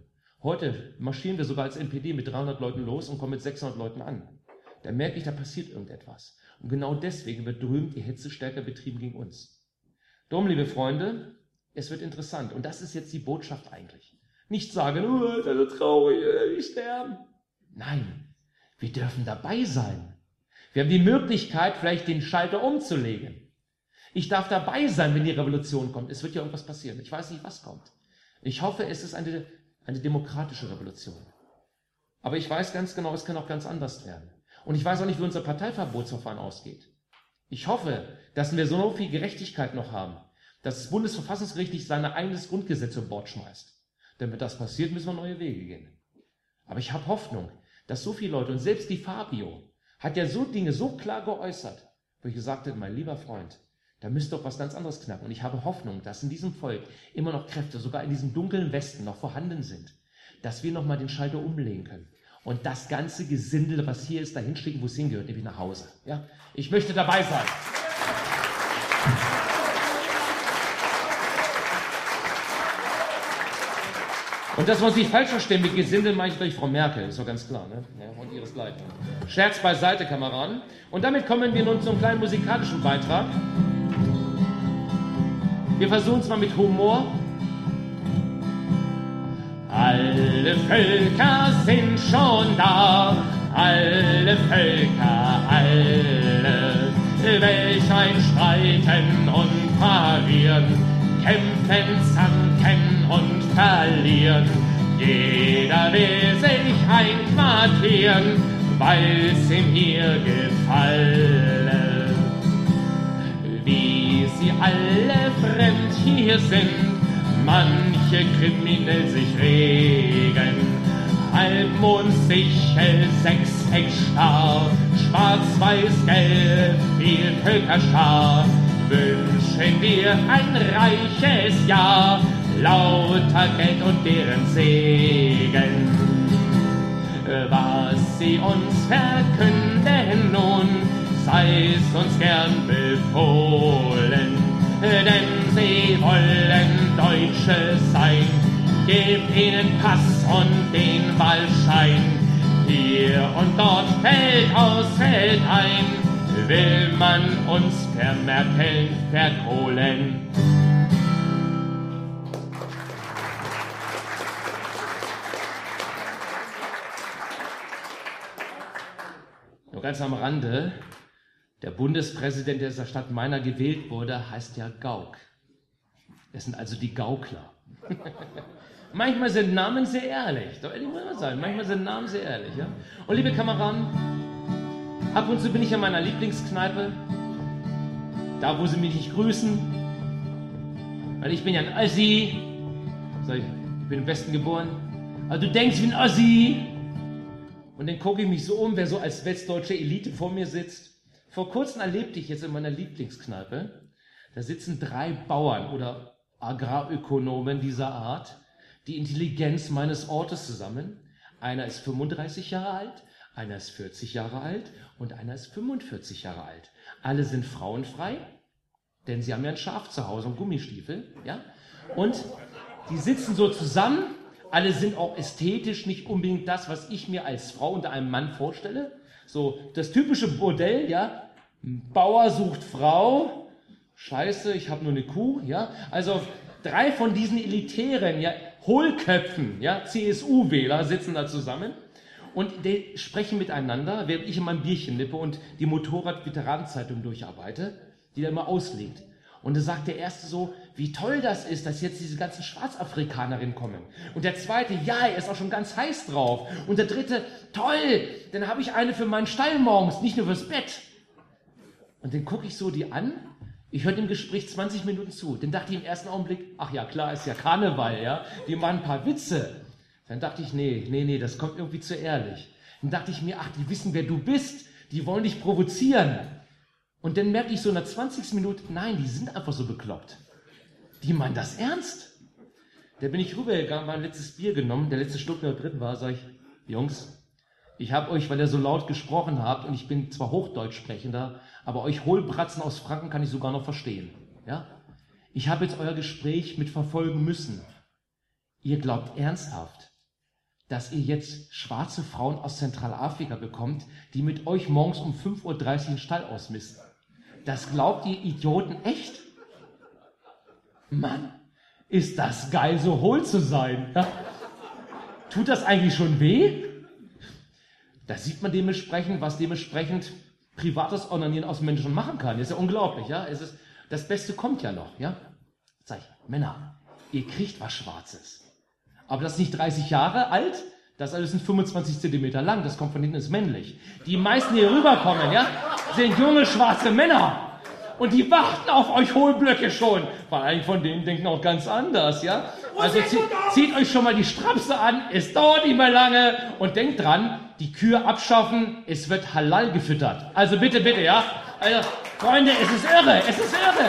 Heute marschieren wir sogar als NPD mit 300 Leuten los und kommen mit 600 Leuten an. Da merke ich, da passiert irgendetwas. Und genau deswegen wird drüben die Hetze stärker betrieben gegen uns. Darum, liebe Freunde, es wird interessant. Und das ist jetzt die Botschaft eigentlich. Nicht sagen, oh, das ist so traurig, wir sterben. Nein, wir dürfen dabei sein. Wir haben die Möglichkeit, vielleicht den Schalter umzulegen. Ich darf dabei sein, wenn die Revolution kommt. Es wird ja irgendwas passieren. Ich weiß nicht, was kommt. Ich hoffe, es ist eine demokratische Revolution. Aber ich weiß ganz genau, es kann auch ganz anders werden. Und ich weiß auch nicht, wie unser Parteiverbotsverfahren ausgeht. Ich hoffe, dass wir so viel Gerechtigkeit noch haben, dass das Bundesverfassungsgericht nicht sein eigenes Grundgesetz über Bord schmeißt. Denn wenn das passiert, müssen wir neue Wege gehen. Aber ich habe Hoffnung, dass so viele Leute, und selbst die Fabio, hat ja so Dinge so klar geäußert, wo ich gesagt habe, mein lieber Freund, da müsste doch was ganz anderes knacken. Und ich habe Hoffnung, dass in diesem Volk immer noch Kräfte, sogar in diesem dunklen Westen, noch vorhanden sind, dass wir nochmal den Schalter umlegen können. Und das ganze Gesindel, was hier ist, dahin schicken, wo es hingehört, nämlich nach Hause. Ja? Ich möchte dabei sein. Und das muss ich falsch verstehen, mit Gesindel meine ich durch Frau Merkel, ist doch ganz klar, ne? Ja, und ihresgleichen. Scherz beiseite, Kameraden. Und damit kommen wir nun zum kleinen musikalischen Beitrag. Wir versuchen es mal mit Humor. Alle Völker sind schon da, alle Völker, alle, welch ein Streiten und Parieren, kämpfen, zanken und verlieren. Jeder will sich einquartieren, weil's ihm hier gefallen. Wie sie alle fremd hier sind, manche kriminell sich regen, Halbmond, Sichel, Sechseck, Star, Schwarz-Weiß-Gelb, viel Völkerschar, wünschen wir ein reiches Jahr, lauter Geld und deren Segen. Was sie uns verkünden nun, sei's uns gern befohlen, denn sie wollen Deutsche sein. Gebt ihnen Pass und den Wahlschein. Hier und dort fällt aus, fällt ein, will man uns vermerkeln, verkohlen. Nur ganz am Rande, der Bundespräsident, der in der Stadt Meiner gewählt wurde, heißt ja Gauck. Das sind also die Gaukler. Manchmal sind Namen sehr ehrlich, doch ehrlich muss man sagen, manchmal sind Namen sehr ehrlich. Ja? Und liebe Kameraden, ab und zu bin ich in meiner Lieblingskneipe, da wo sie mich nicht grüßen, weil ich bin ja ein Ossi, ich bin im Westen geboren, aber du denkst wie ein Ossi. Und dann gucke ich mich so um, wer so als westdeutsche Elite vor mir sitzt. Vor kurzem erlebte ich jetzt in meiner Lieblingskneipe, da sitzen 3 Bauern oder Agrarökonomen dieser Art, die Intelligenz meines Ortes zusammen. Einer ist 35 Jahre alt, einer ist 40 Jahre alt und einer ist 45 Jahre alt. Alle sind frauenfrei, denn sie haben ja ein Schaf zu Hause und Gummistiefel. Ja? Und die sitzen so zusammen, alle sind auch ästhetisch nicht unbedingt das, was ich mir als Frau unter einem Mann vorstelle. So das typische Bordell, ja, Bauer sucht Frau, scheiße, ich habe nur eine Kuh, ja. Also 3 von diesen elitären, ja, Hohlköpfen, ja, CSU-Wähler sitzen da zusammen und die sprechen miteinander, während ich in meinem Bierchen nippe und die Motorrad-Veteranenzeitung durcharbeite, die da immer auslegt. Und da sagt der Erste so, wie toll das ist, dass jetzt diese ganzen Schwarzafrikanerinnen kommen. Und der Zweite, ja, er ist auch schon ganz heiß drauf. Und der Dritte, toll, dann habe ich eine für meinen Stall morgens, nicht nur fürs Bett. Und dann gucke ich so die an, ich höre dem Gespräch 20 Minuten zu. Dann dachte ich im ersten Augenblick, ach ja, klar, ist ja Karneval, ja, die machen ein paar Witze. Dann dachte ich, nee, das kommt irgendwie zu ehrlich. Dann dachte ich mir, ach, die wissen, wer du bist, die wollen dich provozieren. Und dann merke ich so in der 20. Minute, nein, die sind einfach so bekloppt. Die meinen das ernst. Da bin ich rübergegangen, mein letztes Bier genommen, der letzte Schluck, der drin war, sage ich, Jungs, ich habe euch, weil ihr so laut gesprochen habt, und ich bin zwar Hochdeutsch sprechender, aber euch Hohlbratzen aus Franken kann ich sogar noch verstehen. Ja? Ich habe jetzt euer Gespräch mit verfolgen müssen. Ihr glaubt ernsthaft, dass ihr jetzt schwarze Frauen aus Zentralafrika bekommt, die mit euch morgens um 5:30 Uhr den Stall ausmisten. Das glaubt ihr Idioten echt? Mann, ist das geil, so hohl zu sein. Ja? Tut das eigentlich schon weh? Da sieht man dementsprechend, was dementsprechend privates Onanieren aus Menschen machen kann. Ist ja unglaublich, ja? Das Beste kommt ja noch, ja? Sag ich, Männer, ihr kriegt was Schwarzes. Aber das ist nicht 30 Jahre alt, das alles sind 25 Zentimeter lang, das kommt von hinten, ist männlich. Die meisten, die hier rüberkommen, ja, sind junge schwarze Männer. Und die warten auf euch Hohlblöcke schon. Weil einige von denen denken auch ganz anders, ja. Also zieht euch schon mal die Strapse an, es dauert nicht mehr lange. Und denkt dran, die Kühe abschaffen, es wird halal gefüttert. Also bitte, bitte, ja. Also, Freunde, es ist irre, es ist irre.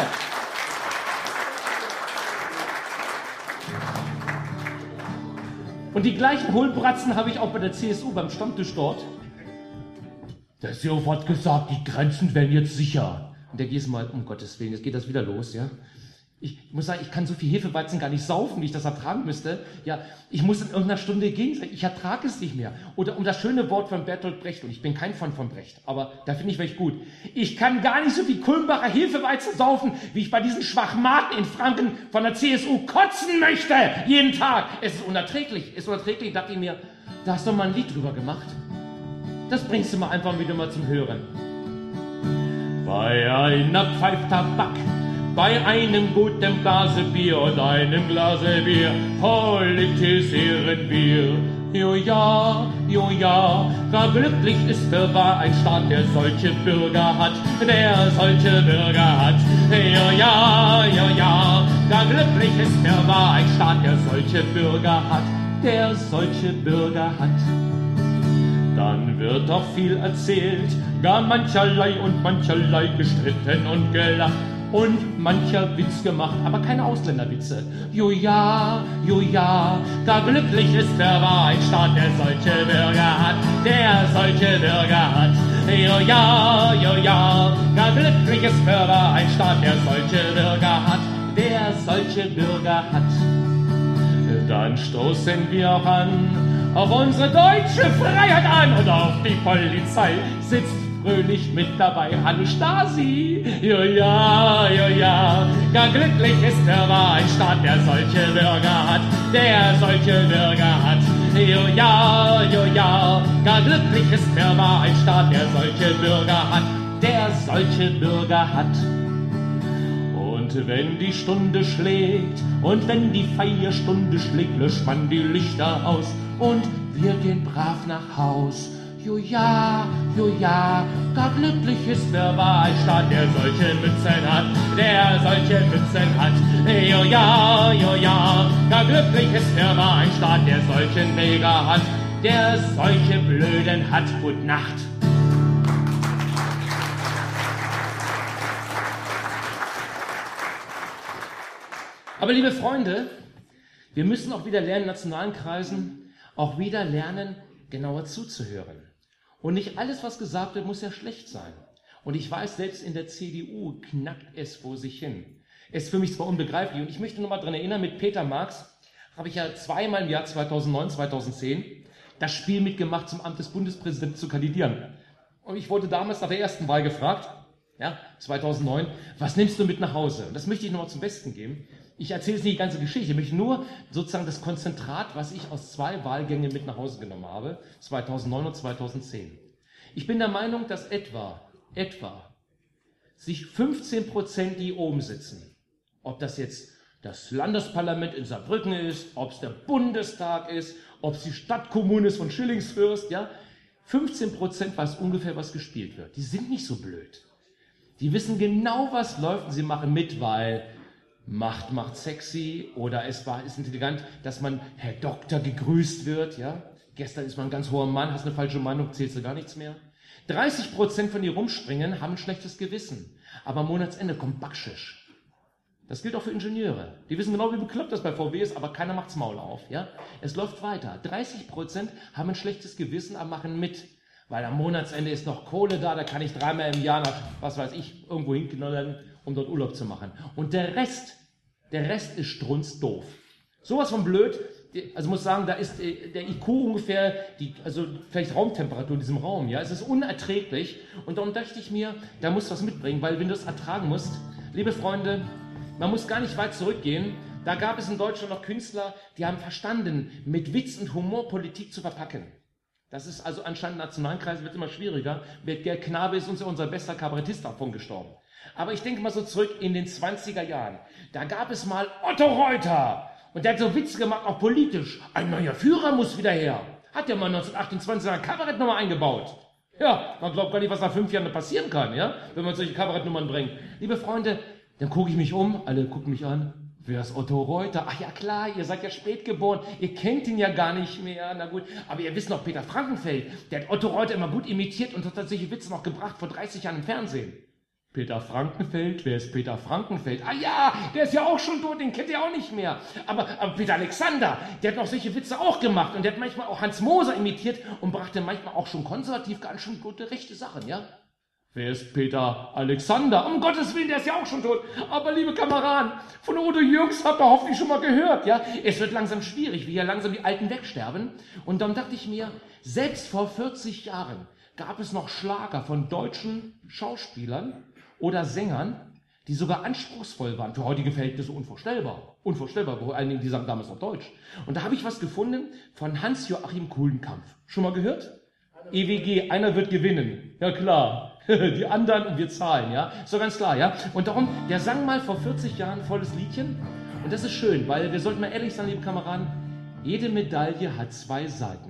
Und die gleichen Hohlbratzen habe ich auch bei der CSU beim Stammtisch dort. Der Seehofer hat gesagt, die Grenzen werden jetzt sicher. Und der geht mal, um Gottes Willen, jetzt geht das wieder los, ja. Ich muss sagen, ich kann so viel Hefeweizen gar nicht saufen, wie ich das ertragen müsste. Ja, ich muss in irgendeiner Stunde gehen, ich ertrage es nicht mehr. Oder um das schöne Wort von Bertolt Brecht, und ich bin kein Fan von Brecht, aber da finde ich welch gut. Ich kann gar nicht so viel Kulmbacher Hefeweizen saufen, wie ich bei diesen Schwachmaten in Franken von der CSU kotzen möchte, jeden Tag. Es ist unerträglich, dachte ich mir, da hast du mal ein Lied drüber gemacht. Das bringst du mal einfach wieder mal zum Hören. Bei einer Pfeife Tabak, bei einem guten Glase Bier und einem Glase Bier politisieren wir. Jo ja, gar glücklich ist wer wahr ein Staat, der solche Bürger hat, der solche Bürger hat. Jo ja, gar glücklich ist wer wahr ein Staat, der solche Bürger hat, der solche Bürger hat. Dann wird auch viel erzählt, gar mancherlei und mancherlei gestritten und gelacht. Und mancher Witz gemacht, aber keine Ausländerwitze. Jo ja, gar glücklich ist wer wahr ein Staat, der solche Bürger hat, der solche Bürger hat. Jo ja, gar glücklich ist wer wahr ein Staat, der solche Bürger hat, der solche Bürger hat. Dann stoßen wir auch an, auf unsere deutsche Freiheit an und auf die Polizei sitzt fröhlich mit dabei Hallo Stasi. Jo ja, gar glücklich ist wer wahr ein Staat, der solche Bürger hat, der solche Bürger hat. Jo ja, gar glücklich ist wer wahr ein Staat, der solche Bürger hat, der solche Bürger hat. Und wenn die Stunde schlägt und wenn die Feierstunde schlägt, löscht man die Lichter aus und wir gehen brav nach Haus. Jo ja, gar glücklich ist wer wahr ein Staat, der solche Mützen hat, der solche Mützen hat. Jo ja, gar glücklich ist wer wahr ein Staat, der solchen Neger hat, der solche Blöden hat. Gute Nacht. Aber liebe Freunde, wir müssen auch wieder lernen, in nationalen Kreisen, auch wieder lernen, genauer zuzuhören. Und nicht alles, was gesagt wird, muss ja schlecht sein. Und ich weiß, selbst in der CDU knackt es vor sich hin. Es ist für mich zwar unbegreiflich. Und ich möchte noch mal daran erinnern, mit Peter Marx habe ich ja zweimal im Jahr 2009, 2010 das Spiel mitgemacht, zum Amt des Bundespräsidenten zu kandidieren. Und ich wurde damals nach der ersten Wahl gefragt, ja, 2009, was nimmst du mit nach Hause? Und das möchte ich noch mal zum Besten geben. Ich erzähle jetzt nicht die ganze Geschichte, ich möchte nur sozusagen das Konzentrat, was ich aus 2 Wahlgängen mit nach Hause genommen habe, 2009 und 2010. Ich bin der Meinung, dass etwa sich 15%, die oben sitzen, ob das jetzt das Landesparlament in Saarbrücken ist, ob es der Bundestag ist, ob es die Stadtkommune ist von Schillingsfürst, ja, 15% weiß ungefähr, was gespielt wird. Die sind nicht so blöd. Die wissen genau, was läuft und sie machen mit, weil Macht macht sexy oder ist intelligent, dass man Herr Doktor gegrüßt wird, ja. Gestern ist man ein ganz hoher Mann, hast eine falsche Meinung, zählst du gar nichts mehr. 30% von die rumspringen, haben ein schlechtes Gewissen. Aber am Monatsende kommt Backschisch. Das gilt auch für Ingenieure. Die wissen genau, wie bekloppt das bei VW ist, aber keiner macht's Maul auf, ja. Es läuft weiter. 30% haben ein schlechtes Gewissen, aber machen mit. Weil am Monatsende ist noch Kohle da kann ich 3-mal im Jahr nach, was weiß ich, irgendwo hinknallen, um dort Urlaub zu machen. Und der Rest ist strunzdoof. Sowas von blöd, also muss sagen, da ist der IQ ungefähr, also vielleicht Raumtemperatur in diesem Raum, ja, es ist unerträglich und darum dachte ich mir, da musst du was mitbringen, weil wenn du es ertragen musst, liebe Freunde, man muss gar nicht weit zurückgehen, da gab es in Deutschland noch Künstler, die haben verstanden, mit Witz und Humor Politik zu verpacken. Das ist also anscheinend in nationalen Kreisen wird immer schwieriger. Gerd Knabe ist uns ja unser bester Kabarettist davon gestorben. Aber ich denke mal so zurück in den 20er Jahren. Da gab es mal Otto Reuter. Und der hat so Witze gemacht, auch politisch. Ein neuer Führer muss wieder her. Hat ja mal 1928 eine Kabarettnummer eingebaut. Ja, man glaubt gar nicht, was nach 5 Jahren passieren kann, ja, wenn man solche Kabarettnummern bringt. Liebe Freunde, dann gucke ich mich um, alle gucken mich an. Wer ist Otto Reuter? Ach ja klar, ihr seid ja spät geboren, ihr kennt ihn ja gar nicht mehr, na gut. Aber ihr wisst noch, Peter Frankenfeld, der hat Otto Reuter immer gut imitiert und hat tatsächlich Witze noch gebracht vor 30 Jahren im Fernsehen. Peter Frankenfeld, wer ist Peter Frankenfeld? Ah ja, der ist ja auch schon tot, den kennt ihr auch nicht mehr. Aber Peter Alexander, der hat noch solche Witze auch gemacht und der hat manchmal auch Hans Moser imitiert und brachte manchmal auch schon konservativ ganz schön gute, rechte Sachen, ja? Wer ist Peter Alexander? Um Gottes Willen, der ist ja auch schon tot. Aber liebe Kameraden, von Udo Jürgens habt ihr hoffentlich schon mal gehört, ja? Es wird langsam schwierig, wie hier langsam die Alten wegsterben. Und dann dachte ich mir, selbst vor 40 Jahren gab es noch Schlager von deutschen Schauspielern oder Sängern, die sogar anspruchsvoll waren. Für heutige Verhältnisse unvorstellbar. Unvorstellbar, vor allen Dingen, die sagen damals noch Deutsch. Und da habe ich was gefunden von Hans-Joachim Kulenkampff. Schon mal gehört? EWG, einer wird gewinnen. Ja klar. Die anderen und wir zahlen, ja. Ist doch ganz klar, ja. Und darum, der sang mal vor 40 Jahren volles Liedchen. Und das ist schön, weil wir sollten mal ehrlich sein, liebe Kameraden, jede Medaille hat 2 Seiten.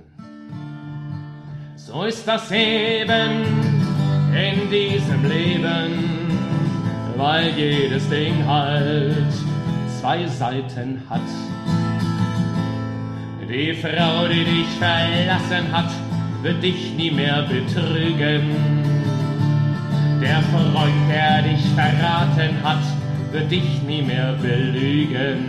So ist das eben in diesem Leben, weil jedes Ding halt 2 Seiten hat. Die Frau, die dich verlassen hat, wird dich nie mehr betrügen. Der Freund, der dich verraten hat, wird dich nie mehr belügen.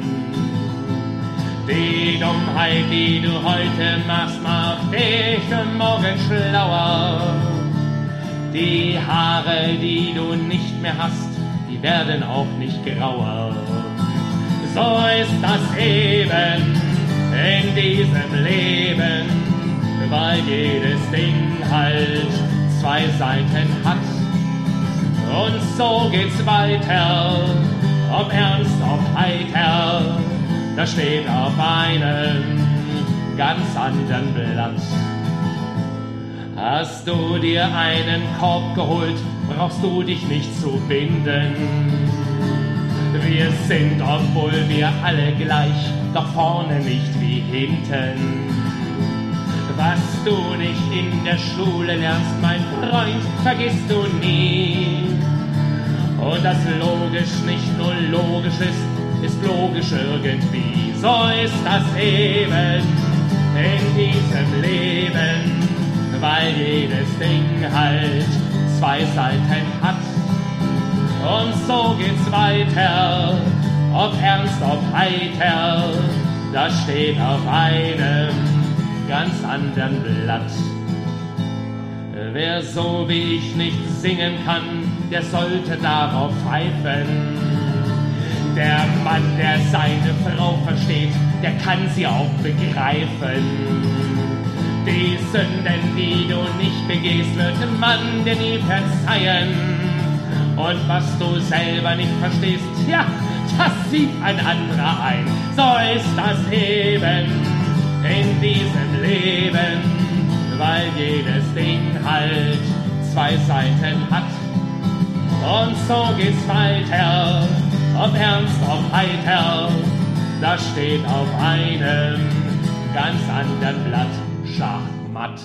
Die Dummheit, die du heute machst, macht dich für morgen schlauer. Die Haare, die du nicht mehr hast, die werden auch nicht grauer. So ist das eben in diesem Leben, weil jedes Ding halt 2 Seiten hat. Und so geht's weiter, ob ernst, ob heiter, das steht auf einem ganz anderen Blatt. Hast du dir einen Korb geholt, brauchst du dich nicht zu binden. Wir sind, obwohl wir alle gleich, doch vorne nicht wie hinten. Was du nicht in der Schule lernst, mein Freund, vergisst du nie. Und das logisch nicht nur logisch ist logisch irgendwie. So ist das eben in diesem Leben, weil jedes Ding halt 2 Seiten hat. Und so geht's weiter, ob ernst, ob heiter, das steht auf einem ganz anderen Blatt. Wer so wie ich nicht singen kann, der sollte darauf pfeifen. Der Mann, der seine Frau versteht, der kann sie auch begreifen. Die Sünden, die du nicht begehst, wird man dir nie verzeihen. Und was du selber nicht verstehst, ja, das sieht ein anderer ein. So ist das eben in diesem Leben, weil jedes Ding halt 2 Seiten hat. Und so geht's weiter, ob ernst, ob heiter, das steht auf einem ganz anderen Blatt. Schachmatt.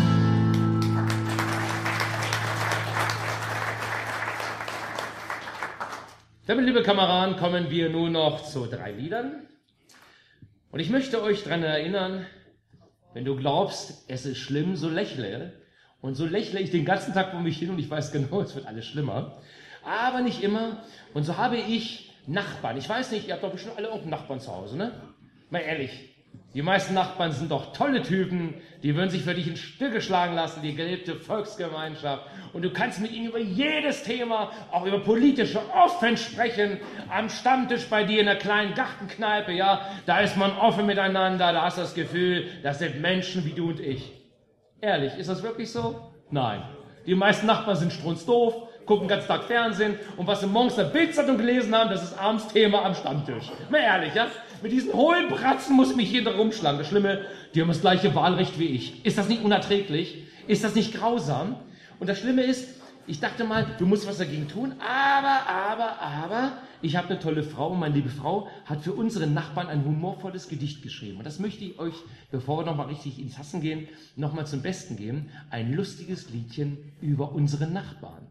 Damit, liebe Kameraden, kommen wir nun noch zu 3 Liedern. Und ich möchte euch daran erinnern, wenn du glaubst, es ist schlimm, so lächle. Und so lächle ich den ganzen Tag vor mich hin und ich weiß genau, es wird alles schlimmer. Aber nicht immer. Und so habe ich Nachbarn. Ich weiß nicht, ihr habt doch bestimmt alle irgendeinen Nachbarn zu Hause, ne? Mal ehrlich. Die meisten Nachbarn sind doch tolle Typen, die würden sich für dich in Stücke schlagen lassen, die gelebte Volksgemeinschaft. Und du kannst mit ihnen über jedes Thema, auch über politische, offen sprechen. Am Stammtisch bei dir in der kleinen Gartenkneipe, ja, da ist man offen miteinander, da hast du das Gefühl, das sind Menschen wie du und ich. Ehrlich, ist das wirklich so? Nein. Die meisten Nachbarn sind strunzdoof, gucken den ganzen Tag Fernsehen und was sie morgens in der Bildzeitung gelesen haben, das ist abends Thema am Stammtisch. Mal ehrlich, ja? Mit diesen hohlen Bratzen muss mich jeder rumschlagen. Das Schlimme, die haben das gleiche Wahlrecht wie ich. Ist das nicht unerträglich? Ist das nicht grausam? Und das Schlimme ist, ich dachte mal, du musst was dagegen tun, aber, ich habe eine tolle Frau und meine liebe Frau hat für unsere Nachbarn ein humorvolles Gedicht geschrieben. Und das möchte ich euch, bevor wir nochmal richtig ins Hassen gehen, nochmal zum Besten geben. Ein lustiges Liedchen über unsere Nachbarn.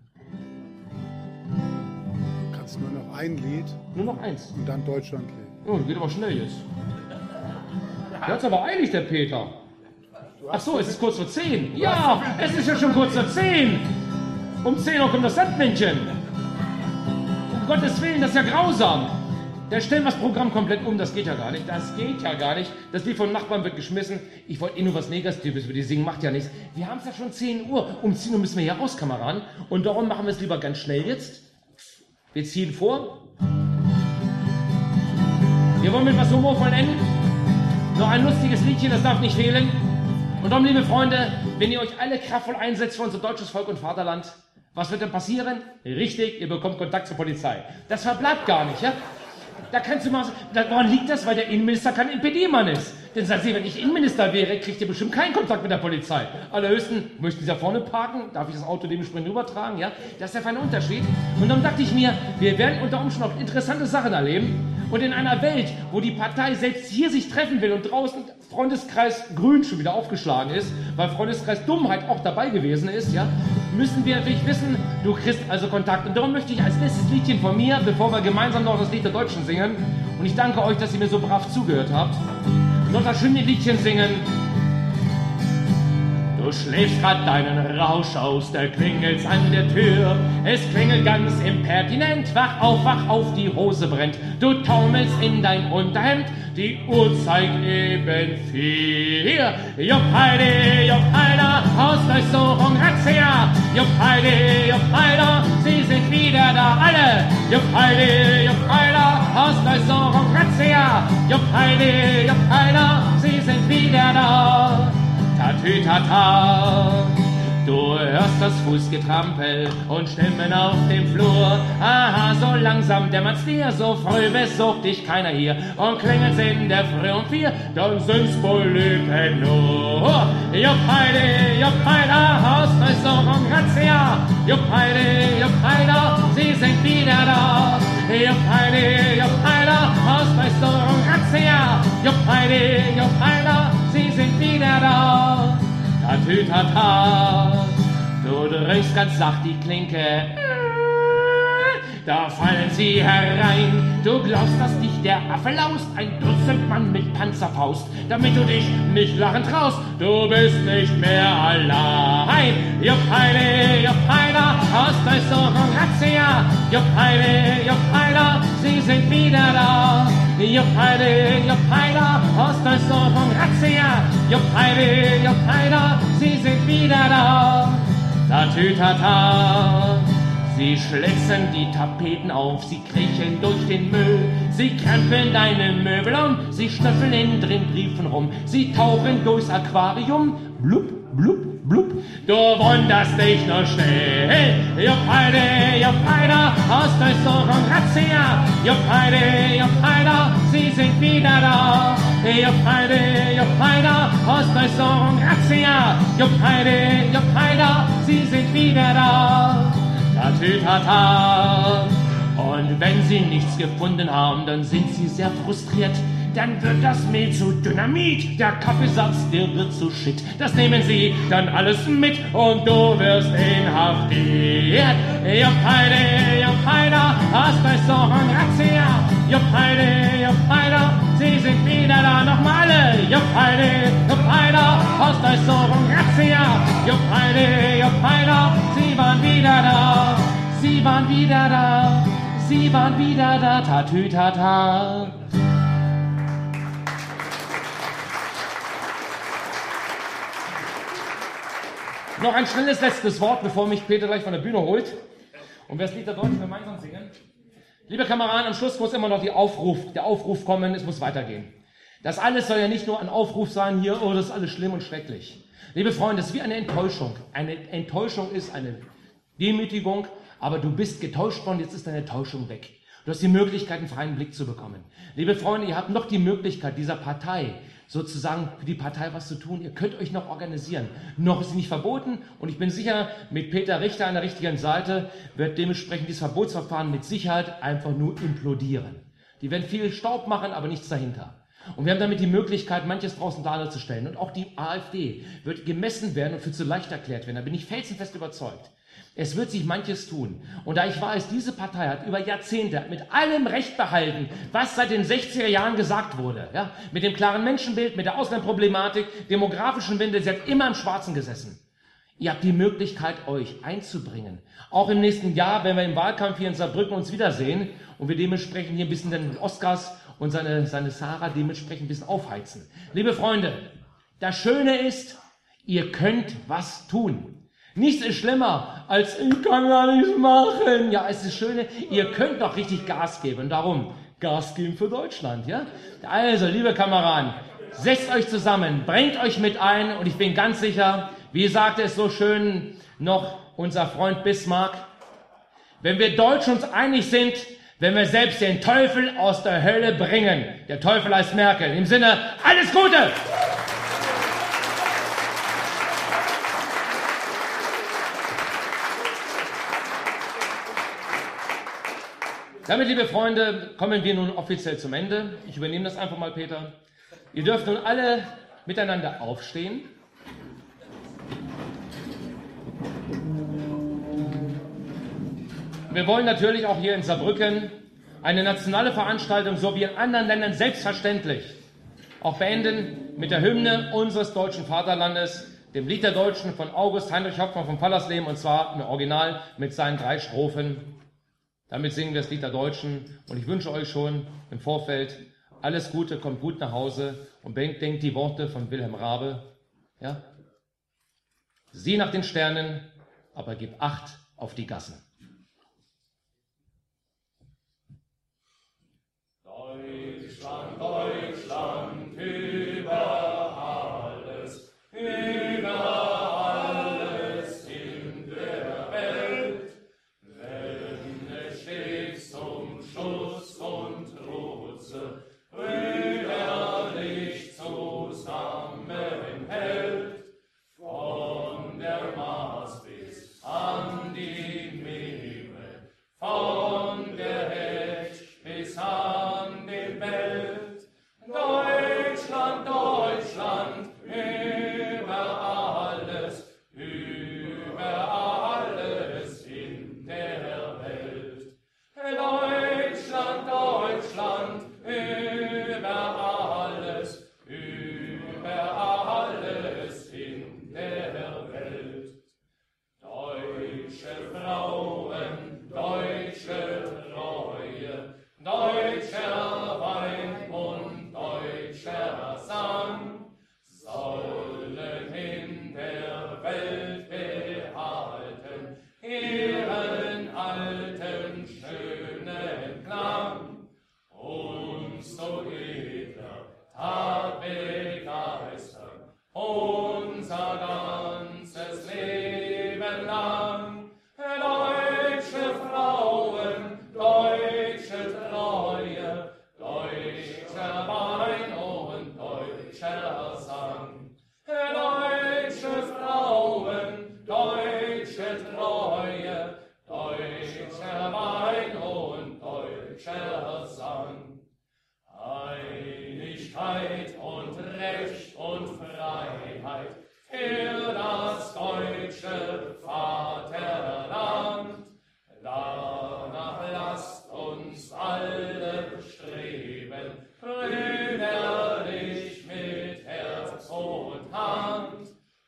Du kannst nur noch ein Lied. Nur noch eins. Und dann Deutschlandlied. Oh, das geht aber schnell jetzt. Der hat's aber eilig, der Peter. Ach so, es ist kurz vor 10. Ja, es ist ja schon kurz vor 10. Um 10 Uhr kommt das Sandmännchen. Um Gottes Willen, das ist ja grausam. Der stellen wir das Programm komplett um, das geht ja gar nicht. Das geht ja gar nicht. Das Lied von Nachbarn wird geschmissen. Ich wollte nur was Negatives über die singen, macht ja nichts. Wir haben es ja schon 10 Uhr. Um 10 Uhr müssen wir hier raus, Kameraden. Und darum machen wir es lieber ganz schnell jetzt. Wir ziehen vor. Wir wollen mit was humorvoll enden. Noch ein lustiges Liedchen, das darf nicht fehlen. Und darum, liebe Freunde, wenn ihr euch alle kraftvoll einsetzt für unser deutsches Volk und Vaterland, was wird denn passieren? Richtig, ihr bekommt Kontakt zur Polizei. Das verbleibt gar nicht, ja? Da kannst du mal sagen, woran liegt das? Weil der Innenminister kein NPD-Mann ist. Denn sagt sie, wenn ich Innenminister wäre, kriegt ihr bestimmt keinen Kontakt mit der Polizei. Allerhöchsten, möchten Sie da vorne parken? Darf ich das Auto dementsprechend rübertragen? Ja? Das ist der feine Unterschied. Und dann dachte ich mir, wir werden unter Umständen auch interessante Sachen erleben. Und in einer Welt, wo die Partei selbst hier sich treffen will und draußen Freundeskreis Grün schon wieder aufgeschlagen ist, weil Freundeskreis Dummheit auch dabei gewesen ist, ja, müssen wir natürlich wissen, du kriegst also Kontakt. Und darum möchte ich als letztes Liedchen von mir, bevor wir gemeinsam noch das Lied der Deutschen singen, und ich danke euch, dass ihr mir so brav zugehört habt, noch das schöne Liedchen singen. Du schläfst grad deinen Rausch aus, da klingelt's an der Tür. Es klingelt ganz impertinent, wach auf, die Hose brennt. Du taumelst in dein Unterhemd, die Uhr zeigt eben 4. Jupp heide, Hausdurchsuchung, Razzia. Jupp heide, sie sind wieder da, alle. Jupp heide, Hausdurchsuchung, Razzia. Jupp heide, sie sind wieder da. Tatütata, du hörst das Fußgetrampel und Stimmen auf dem Flur. Aha, so langsam dämmert's dir, so früh besucht dich keiner hier. Und klingelt's in der Früh um 4, dann sind's Polypen nur. Jupp heide, Hausdurchsuchung, Razzia. Jupp heide, sie sind wieder da. Jupp heide, Hausdurchsuchung, Razzia. Jupp heide, sie sind wieder da. Tatütata, du drückst ganz sacht die Klinke. Da fallen sie herein. Du glaubst, dass dich der Affe laust, ein Dutzend Mann mit Panzerfaust, damit du dich nicht lachen traust. Du bist nicht mehr allein. Jupp heide, Hausdurchsuchung, Razzia. Jupp heide, sie sind wieder da. Jupp heide, Hausdurchsuchung, Razzia. Jupp heide, sie sind wieder da. Tatütata. Sie schlitzen die Tapeten auf, sie kriechen durch den Müll, sie krempeln deine Möbel um, sie schnüffeln in den Briefen rum, sie tauchen durchs Aquarium, blub, blub, blub. Du wunderst dich nur schnell. Jupp heide, Hausdurchsuchung, Razzia. Jupp heide, sie sind wieder da. Jupp heide, Hausdurchsuchung, Razzia. Jupp heide, sie sind wieder da. Tatütata. Und wenn sie nichts gefunden haben, dann sind sie sehr frustriert. Dann wird das Mehl zu Dynamit, der Kaffeesatz, der wird zu Shit. Das nehmen sie dann alles mit und du wirst inhaftiert. Jupp heide, Hausdurchsuchung, Razzia. Jupp heide, sie sind wieder da, nochmal alle. Jupp heide, Hausdurchsuchung, Razzia. Jupp heide, sie waren wieder da. Sie waren wieder da, sie waren wieder da, tatütata. Noch ein schnelles letztes Wort, bevor mich Peter gleich von der Bühne holt. Und wir das Lied der Deutschen gemeinsam singen. Liebe Kameraden, am Schluss muss immer noch der Aufruf kommen, es muss weitergehen. Das alles soll ja nicht nur ein Aufruf sein hier, oh, das ist alles schlimm und schrecklich. Liebe Freunde, es ist wie eine Enttäuschung. Eine Enttäuschung ist eine Demütigung, aber du bist getäuscht worden, jetzt ist deine Täuschung weg. Du hast die Möglichkeit, einen freien Blick zu bekommen. Liebe Freunde, ihr habt noch die Möglichkeit, dieser Partei, sozusagen für die Partei was zu tun. Ihr könnt euch noch organisieren. Noch ist sie nicht verboten und ich bin sicher, mit Peter Richter an der richtigen Seite wird dementsprechend dieses Verbotsverfahren mit Sicherheit einfach nur implodieren. Die werden viel Staub machen, aber nichts dahinter. Und wir haben damit die Möglichkeit, manches draußen darzustellen. Und auch die AfD wird gemessen werden und für zu leicht erklärt werden. Da bin ich felsenfest überzeugt. Es wird sich manches tun. Und da ich weiß, diese Partei hat über Jahrzehnte mit allem Recht behalten, was seit den 60er Jahren gesagt wurde. Ja? Mit dem klaren Menschenbild, mit der Auslandproblematik, demografischen Wende. Sie hat immer im Schwarzen gesessen. Ihr habt die Möglichkeit, euch einzubringen. Auch im nächsten Jahr, wenn wir im Wahlkampf hier in Saarbrücken uns wiedersehen und wir dementsprechend hier ein bisschen den Oscars und seine Sarah dementsprechend ein bisschen aufheizen. Liebe Freunde, das Schöne ist, ihr könnt was tun. Nichts ist schlimmer, als ich kann gar nichts machen. Ja, es ist das Schöne, ihr könnt doch richtig Gas geben. Darum, Gas geben für Deutschland. Ja? Also, liebe Kameraden, setzt euch zusammen, bringt euch mit ein und ich bin ganz sicher, wie sagte es so schön noch unser Freund Bismarck, wenn wir Deutschen uns einig sind, wenn wir selbst den Teufel aus der Hölle bringen. Der Teufel heißt Merkel. Im Sinne, alles Gute! Damit, liebe Freunde, kommen wir nun offiziell zum Ende. Ich übernehme das einfach mal, Peter. Ihr dürft nun alle miteinander aufstehen. Wir wollen natürlich auch hier in Saarbrücken eine nationale Veranstaltung, so wie in anderen Ländern selbstverständlich, auch beenden mit der Hymne unseres deutschen Vaterlandes, dem Lied der Deutschen von August Heinrich Hoffmann von Fallersleben, und zwar im Original mit seinen 3 Strophen. Damit singen wir das Lied der Deutschen und ich wünsche euch schon im Vorfeld alles Gute, kommt gut nach Hause und denkt die Worte von Wilhelm Raabe. Ja? Sieh nach den Sternen, aber gib Acht auf die Gassen. Deutschland, Deutschland, über alles in der Welt, wenn es stets zum Schuss und Trutze brüderlich zusammenhält, von der Maas bis an die Meere, von der Hecht bis an den Welt. Deutschland, Deutschland, über alles in der Welt. Deutschland, Deutschland, über alles in der Welt. Deutsche Frauen, deutsche Treue, deutscher Wein und deutscher Sang sollen in der Welt behalten ihren alten schönen Klang. Umso edler Tat begeistern unser ganzes Leben lang. Deutsche Frauen, deutsche Treue, deutscher Wein und deutscher Sang. Deutsche Frauen, deutsche Treue, deutscher Wein und deutscher Sang. Einigkeit und Recht und Freiheit für das deutsche Vaterland. Danach lasst uns alle streben, brüderlich mit Herz und Hand.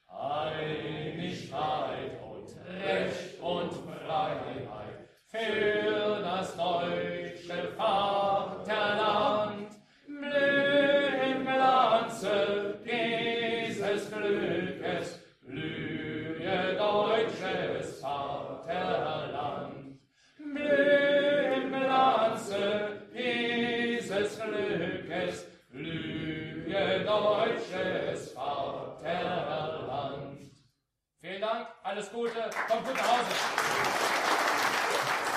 Einigkeit und Recht und Freiheit für das deutsche Vaterland. Blühe im Glanze dieses Glückes, blühe deutsches Vaterland. Blühe im Glanze dieses Glückes, blühe deutsches Vaterland. Vielen Dank, alles Gute, kommt gut nach Hause.